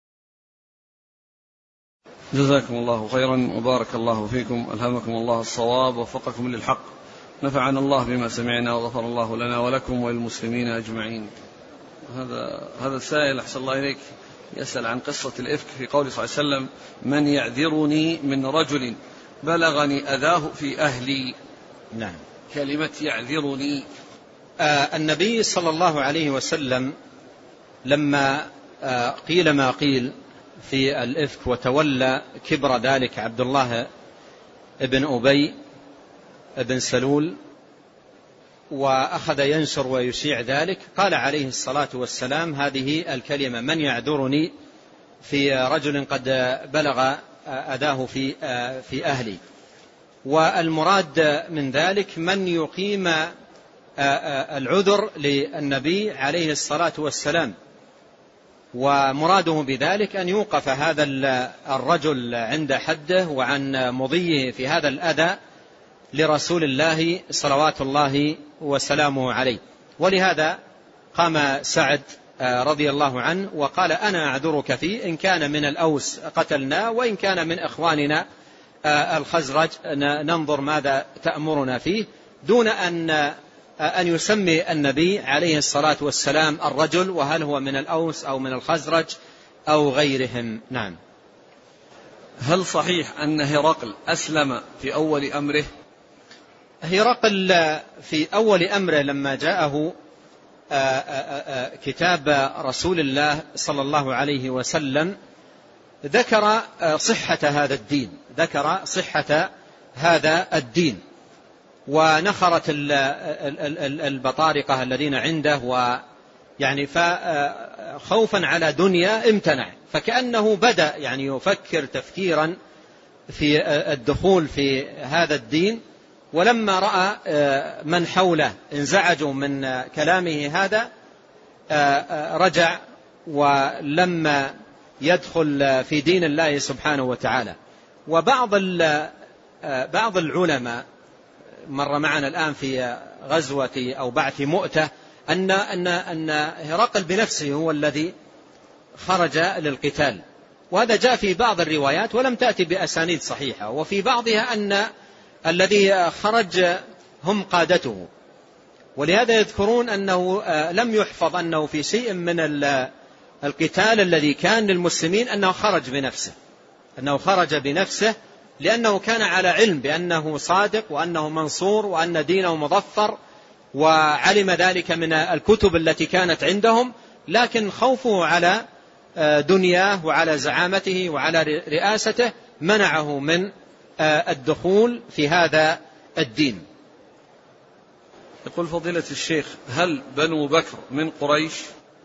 جزاكم الله خيرا وبارك الله فيكم، ألهمكم الله الصواب ووفقكم للحق، نفعنا الله بما سمعنا وغفر الله لنا ولكم وللمسلمين أجمعين. هذا هذا السائل أحسن الله إليك يسأل عن قصة الإفك في قوله صلى الله عليه وسلم: من يعذرني من رجل بلغني أذاه في أهلي. نعم. كلمة يعذرني، آه النبي صلى الله عليه وسلم لما آه قيل ما قيل في الإفك وتولى كبر ذلك عبد الله ابن أبي ابن سلول وأخذ ينشر ويشيع ذلك، قال عليه الصلاة والسلام هذه الكلمة: من يعذرني في رجل قد بلغ أذاه في في أهلي. والمراد من ذلك من يقيم العذر للنبي عليه الصلاة والسلام، ومراده بذلك أن يوقف هذا الرجل عند حده وعن مضيه في هذا الأذى لرسول الله صلوات الله وسلامه عليه. ولهذا قام سعد رضي الله عنه وقال أنا أعذرك فيه، إن كان من الأوس قتلنا وإن كان من إخواننا الخزرج ننظر ماذا تأمرنا فيه، دون أن أن يسمي النبي عليه الصلاة والسلام الرجل وهل هو من الأوس أو من الخزرج أو غيرهم. نعم. هل صحيح أن هرقل أسلم في أول أمره؟ هرقل في أول أمره لما جاءه كتاب رسول الله صلى الله عليه وسلم ذكر صحة هذا الدين، ذكر صحة هذا الدين، ونخرت البطارقة الذين عنده ويعني خوفا على دنيا امتنع، فكأنه بدأ يعني يفكر تفكيرا في الدخول في هذا الدين. ولما رأى من حوله انزعجوا من كلامه هذا رجع ولما يدخل في دين الله سبحانه وتعالى. وبعض بعض العلماء مر معنا الآن في غزوة أو بعث مؤتة أن أن أن هرقل بنفسه هو الذي خرج للقتال، وهذا جاء في بعض الروايات ولم تأتي بأسانيد صحيحة، وفي بعضها أن الذي خرج هم قادته. ولهذا يذكرون أنه لم يحفظ أنه في شيء من القتال الذي كان للمسلمين أنه خرج بنفسه، أنه خرج بنفسه لأنه كان على علم بأنه صادق وأنه منصور وأن دينه مظفر، وعلم ذلك من الكتب التي كانت عندهم، لكن خوفه على دنياه وعلى زعامته وعلى رئاسته منعه من الدخول في هذا الدين. يقول فضيلة الشيخ: هل بنو بكر من قريش؟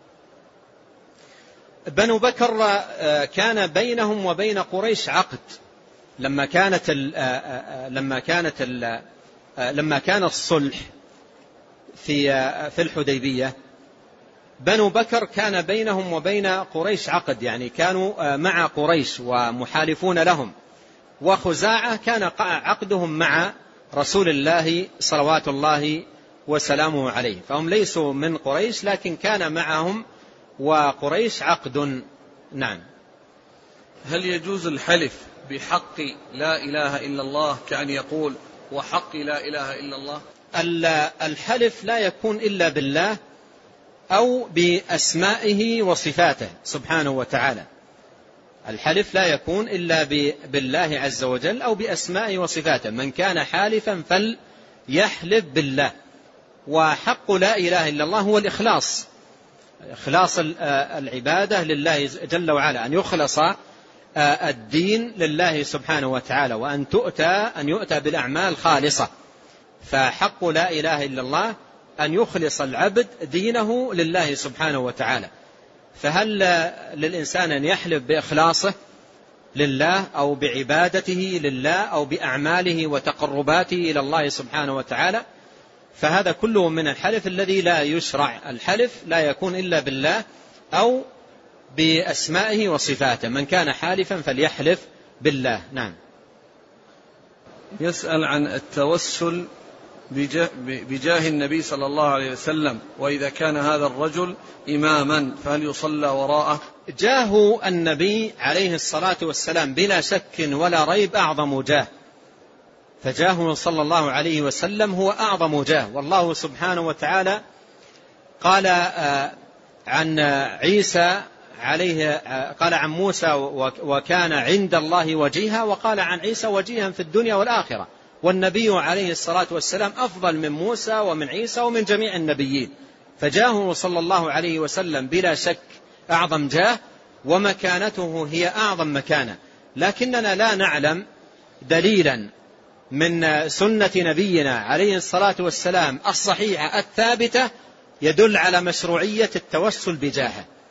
بنو بكر كان بينهم وبين قريش عقد لما كانت لما كانت لما كان الصلح في في الحديبية. بنو بكر كان بينهم وبين قريش عقد، يعني كانوا مع قريش ومحالفون لهم، وخزاعة كان عقدهم مع رسول الله صلوات الله وسلامه عليه، فهم ليسوا من قريش لكن كان معهم وقريش عقد. نعم. هل يجوز الحلف بحق لا إله إلا الله كأن يقول وحق لا إله إلا الله؟ الحلف لا يكون إلا بالله أو بأسمائه وصفاته سبحانه وتعالى. الحلف لا يكون إلا بالله عز وجل أو بأسمائه وصفاته. من كان حالفا فليحلف بالله. وحق لا إله إلا الله هو الإخلاص، إخلاص العبادة لله جل وعلا، أن يخلص الدين لله سبحانه وتعالى، وأن تؤتى أن يؤتى بالأعمال خالصة. فحق لا إله إلا الله أن يخلص العبد دينه لله سبحانه وتعالى. فهل للإنسان أن يحلف بإخلاصه لله أو بعبادته لله أو بأعماله وتقرباته إلى الله سبحانه وتعالى؟ فهذا كله من الحلف الذي لا يشرع. الحلف لا يكون إلا بالله أو بأسمائه وصفاته. من كان حالفا فليحلف بالله. نعم. يسأل عن التوسل بجاه النبي صلى الله عليه وسلم، وإذا كان هذا الرجل إماما فهل يصلى وراءه؟ جاه النبي عليه الصلاة والسلام بلا شك ولا ريب أعظم جاه، فجاهه صلى الله عليه وسلم هو أعظم جاه. والله سبحانه وتعالى قال عن عيسى عليه قال عن موسى وكان عند الله وجيها، وقال عن عيسى وجيها في الدنيا والآخرة. والنبي عليه الصلاة والسلام أفضل من موسى ومن عيسى ومن جميع النبيين، فجاهه صلى الله عليه وسلم بلا شك أعظم جاه، ومكانته هي أعظم مكانة. لكننا لا نعلم دليلا من سنة نبينا عليه الصلاة والسلام الصحيحة الثابتة يدل على مشروعية التوسل بجاهه.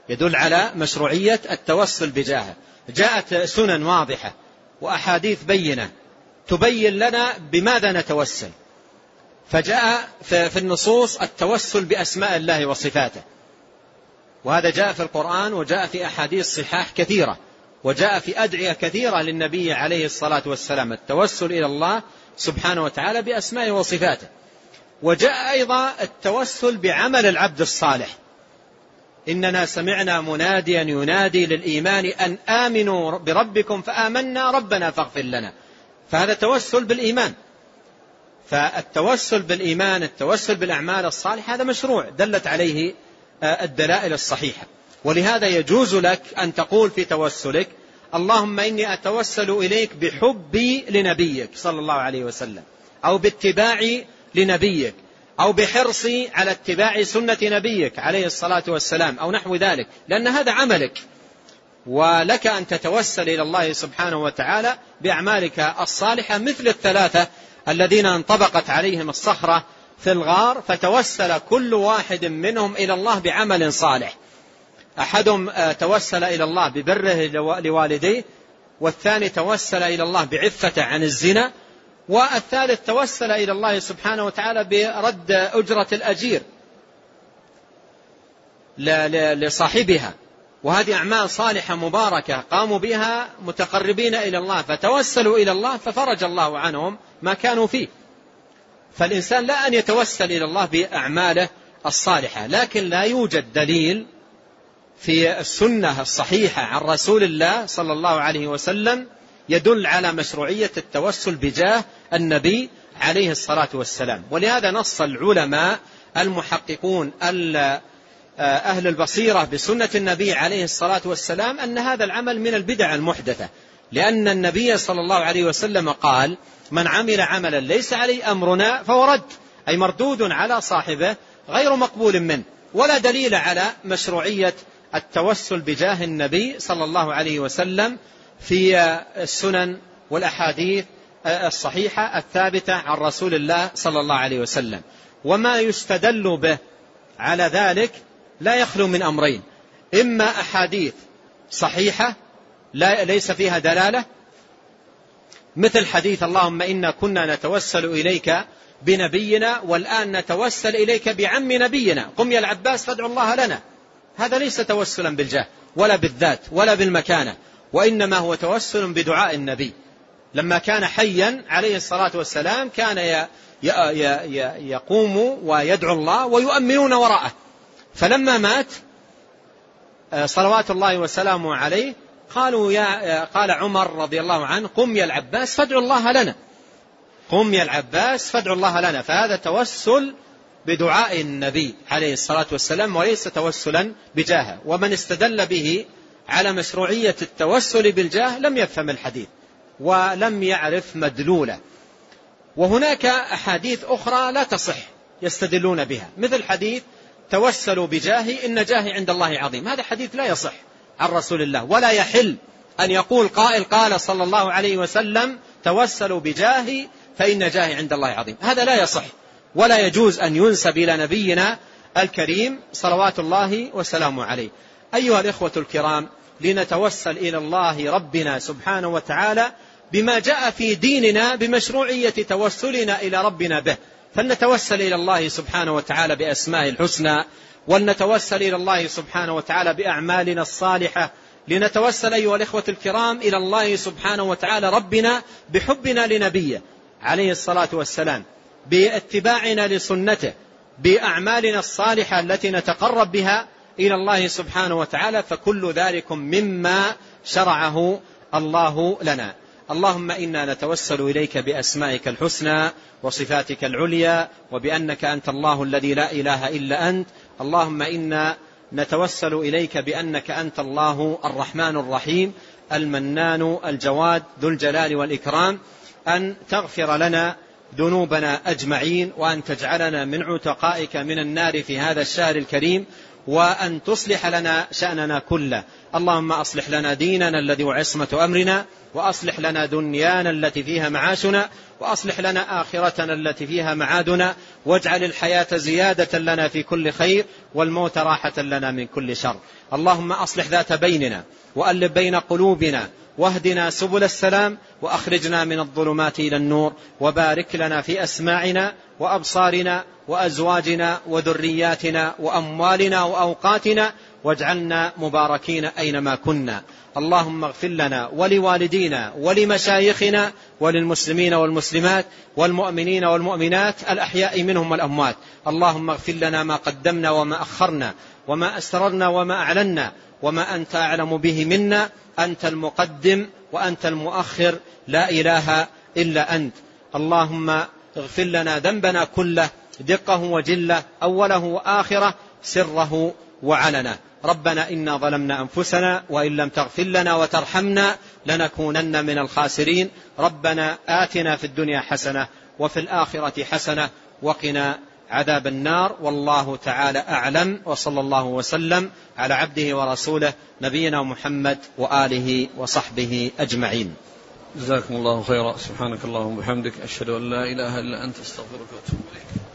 يدل على مشروعية التوسل بجاهه. جاءت سنن واضحة وأحاديث بينة تبين لنا بماذا نتوسل، فجاء في النصوص التوسل بأسماء الله وصفاته، وهذا جاء في القرآن وجاء في أحاديث صحاح كثيرة، وجاء في أدعية كثيرة للنبي عليه الصلاة والسلام التوسل إلى الله سبحانه وتعالى بأسماء وصفاته. وجاء أيضا التوسل بعمل العبد الصالح، إننا سمعنا مناديا ينادي للإيمان أن آمنوا بربكم فآمنا ربنا فاغفر لنا، فهذا توسل بالإيمان. فالتوسل بالإيمان، التوسل بالأعمال الصالحة، هذا مشروع دلت عليه الدلائل الصحيحة. ولهذا يجوز لك أن تقول في توسلك اللهم إني أتوسل إليك بحبي لنبيك صلى الله عليه وسلم، أو باتباعي لنبيك، أو بحرصي على اتباع سنة نبيك عليه الصلاة والسلام، أو نحو ذلك، لأن هذا عملك، ولك أن تتوسل إلى الله سبحانه وتعالى بأعمالك الصالحة، مثل الثلاثة الذين انطبقت عليهم الصخرة في الغار فتوسل كل واحد منهم إلى الله بعمل صالح. أحدهم توسل إلى الله ببره لوالديه، والثاني توسل إلى الله بعفة عن الزنا، والثالث توسل إلى الله سبحانه وتعالى برد أجرة الأجير لصاحبها. وهذه أعمال صالحة مباركة قاموا بها متقربين إلى الله، فتوسلوا إلى الله ففرج الله عنهم ما كانوا فيه. فالإنسان لا أن يتوسل إلى الله بأعماله الصالحة، لكن لا يوجد دليل في السنة الصحيحة عن رسول الله صلى الله عليه وسلم يدل على مشروعية التوسل بجاه النبي عليه الصلاة والسلام. ولهذا نص العلماء المحققون أهل البصيرة بسنة النبي عليه الصلاة والسلام أن هذا العمل من البدع المحدثة، لأن النبي صلى الله عليه وسلم قال من عمل عملا ليس عليه أمرنا فهو رد، أي مردود على صاحبه غير مقبول منه. ولا دليل على مشروعية التوسل بجاه النبي صلى الله عليه وسلم في السنن والأحاديث الصحيحة الثابتة عن رسول الله صلى الله عليه وسلم. وما يستدل به على ذلك لا يخلو من أمرين: إما أحاديث صحيحة لا ليس فيها دلالة، مثل حديث اللهم إنا كنا نتوسل إليك بنبينا والآن نتوسل إليك بعم نبينا قم يا العباس فادعوا الله لنا، هذا ليس توسلا بالجاه ولا بالذات ولا بالمكانة، وإنما هو توسل بدعاء النبي. لما كان حيا عليه الصلاة والسلام كان يقوم ويدعو الله ويؤمنون وراءه، فلما مات صلوات الله وسلامه عليه قالوا يا قال عمر رضي الله عنه قم يا العباس فادعوا الله لنا، قم يا العباس فادعوا الله لنا. فهذا توسل بدعاء النبي عليه الصلاة والسلام وليس توسلا بجاهه. ومن استدل به على مشروعية التوسل بالجاه لم يفهم الحديث ولم يعرف مدلوله. وهناك أحاديث أخرى لا تصح يستدلون بها، مثل حديث توسلوا بجاهي إن جاهي عند الله عظيم، هذا حديث لا يصح عن رسول الله، ولا يحل أن يقول قائل قال صلى الله عليه وسلم توسلوا بجاهي فإن جاهي عند الله عظيم، هذا لا يصح ولا يجوز أن ينسب إلى نبينا الكريم صلوات الله وسلامه عليه. أيها الإخوة الكرام، لنتوسل إلى الله ربنا سبحانه وتعالى بما جاء في ديننا بمشروعية توسلنا إلى ربنا به، فلنتوسل إلى الله سبحانه وتعالى بأسماء الحسنى، ولنتوسل إلى الله سبحانه وتعالى بأعمالنا الصالحة، لنتوسل أيها الإخوة الكرام إلى الله سبحانه وتعالى ربنا بحبنا لنبيه عليه الصلاة والسلام، باتباعنا لسنته، بأعمالنا الصالحة التي نتقرب بها إلى الله سبحانه وتعالى، فكل ذلك مما شرعه الله لنا. اللهم إنا نتوسل إليك بأسمائك الحسنى وصفاتك العليا وبأنك أنت الله الذي لا إله إلا أنت. اللهم إنا نتوسل إليك بأنك أنت الله الرحمن الرحيم المنان الجواد ذو الجلال والإكرام، أن تغفر لنا ذنوبنا أجمعين، وأن تجعلنا من عتقائك من النار في هذا الشهر الكريم، وأن تصلح لنا شأننا كله. اللهم أصلح لنا ديننا الذي هو عصمة أمرنا، وأصلح لنا دنيانا التي فيها معاشنا، وأصلح لنا آخرتنا التي فيها معادنا، واجعل الحياة زيادة لنا في كل خير والموت راحة لنا من كل شر. اللهم أصلح ذات بيننا وألف بين قلوبنا واهدنا سبل السلام وأخرجنا من الظلمات إلى النور، وبارك لنا في أسماعنا وأبصارنا وأزواجنا وذرياتنا وأموالنا وأوقاتنا، واجعلنا مباركين أينما كنا. اللهم اغفر لنا ولوالدينا ولمشايخنا وللمسلمين والمسلمات والمؤمنين والمؤمنات الأحياء منهم والأموات. اللهم اغفر لنا ما قدمنا وما أخرنا وما أسررنا وما أعلنا وما أنت أعلم به منا، أنت المقدم وأنت المؤخر، لا إله إلا أنت. اللهم اغفر لنا ذنبنا كله، دقه وجله، أوله وآخره، سره وعلنه. ربنا إنا ظلمنا أنفسنا وإن لم تغفر لنا وترحمنا لنكونن من الخاسرين. ربنا آتنا في الدنيا حسنة وفي الآخرة حسنة وقنا عذاب النار. والله تعالى أعلم، وصلى الله وسلم على عبده ورسوله نبينا محمد وآله وصحبه أجمعين. جزاكم الله خيرا. سبحانك اللهم وبحمدك، أشهد أن لا إله إلا أنت، استغفرك وأتوب إليك.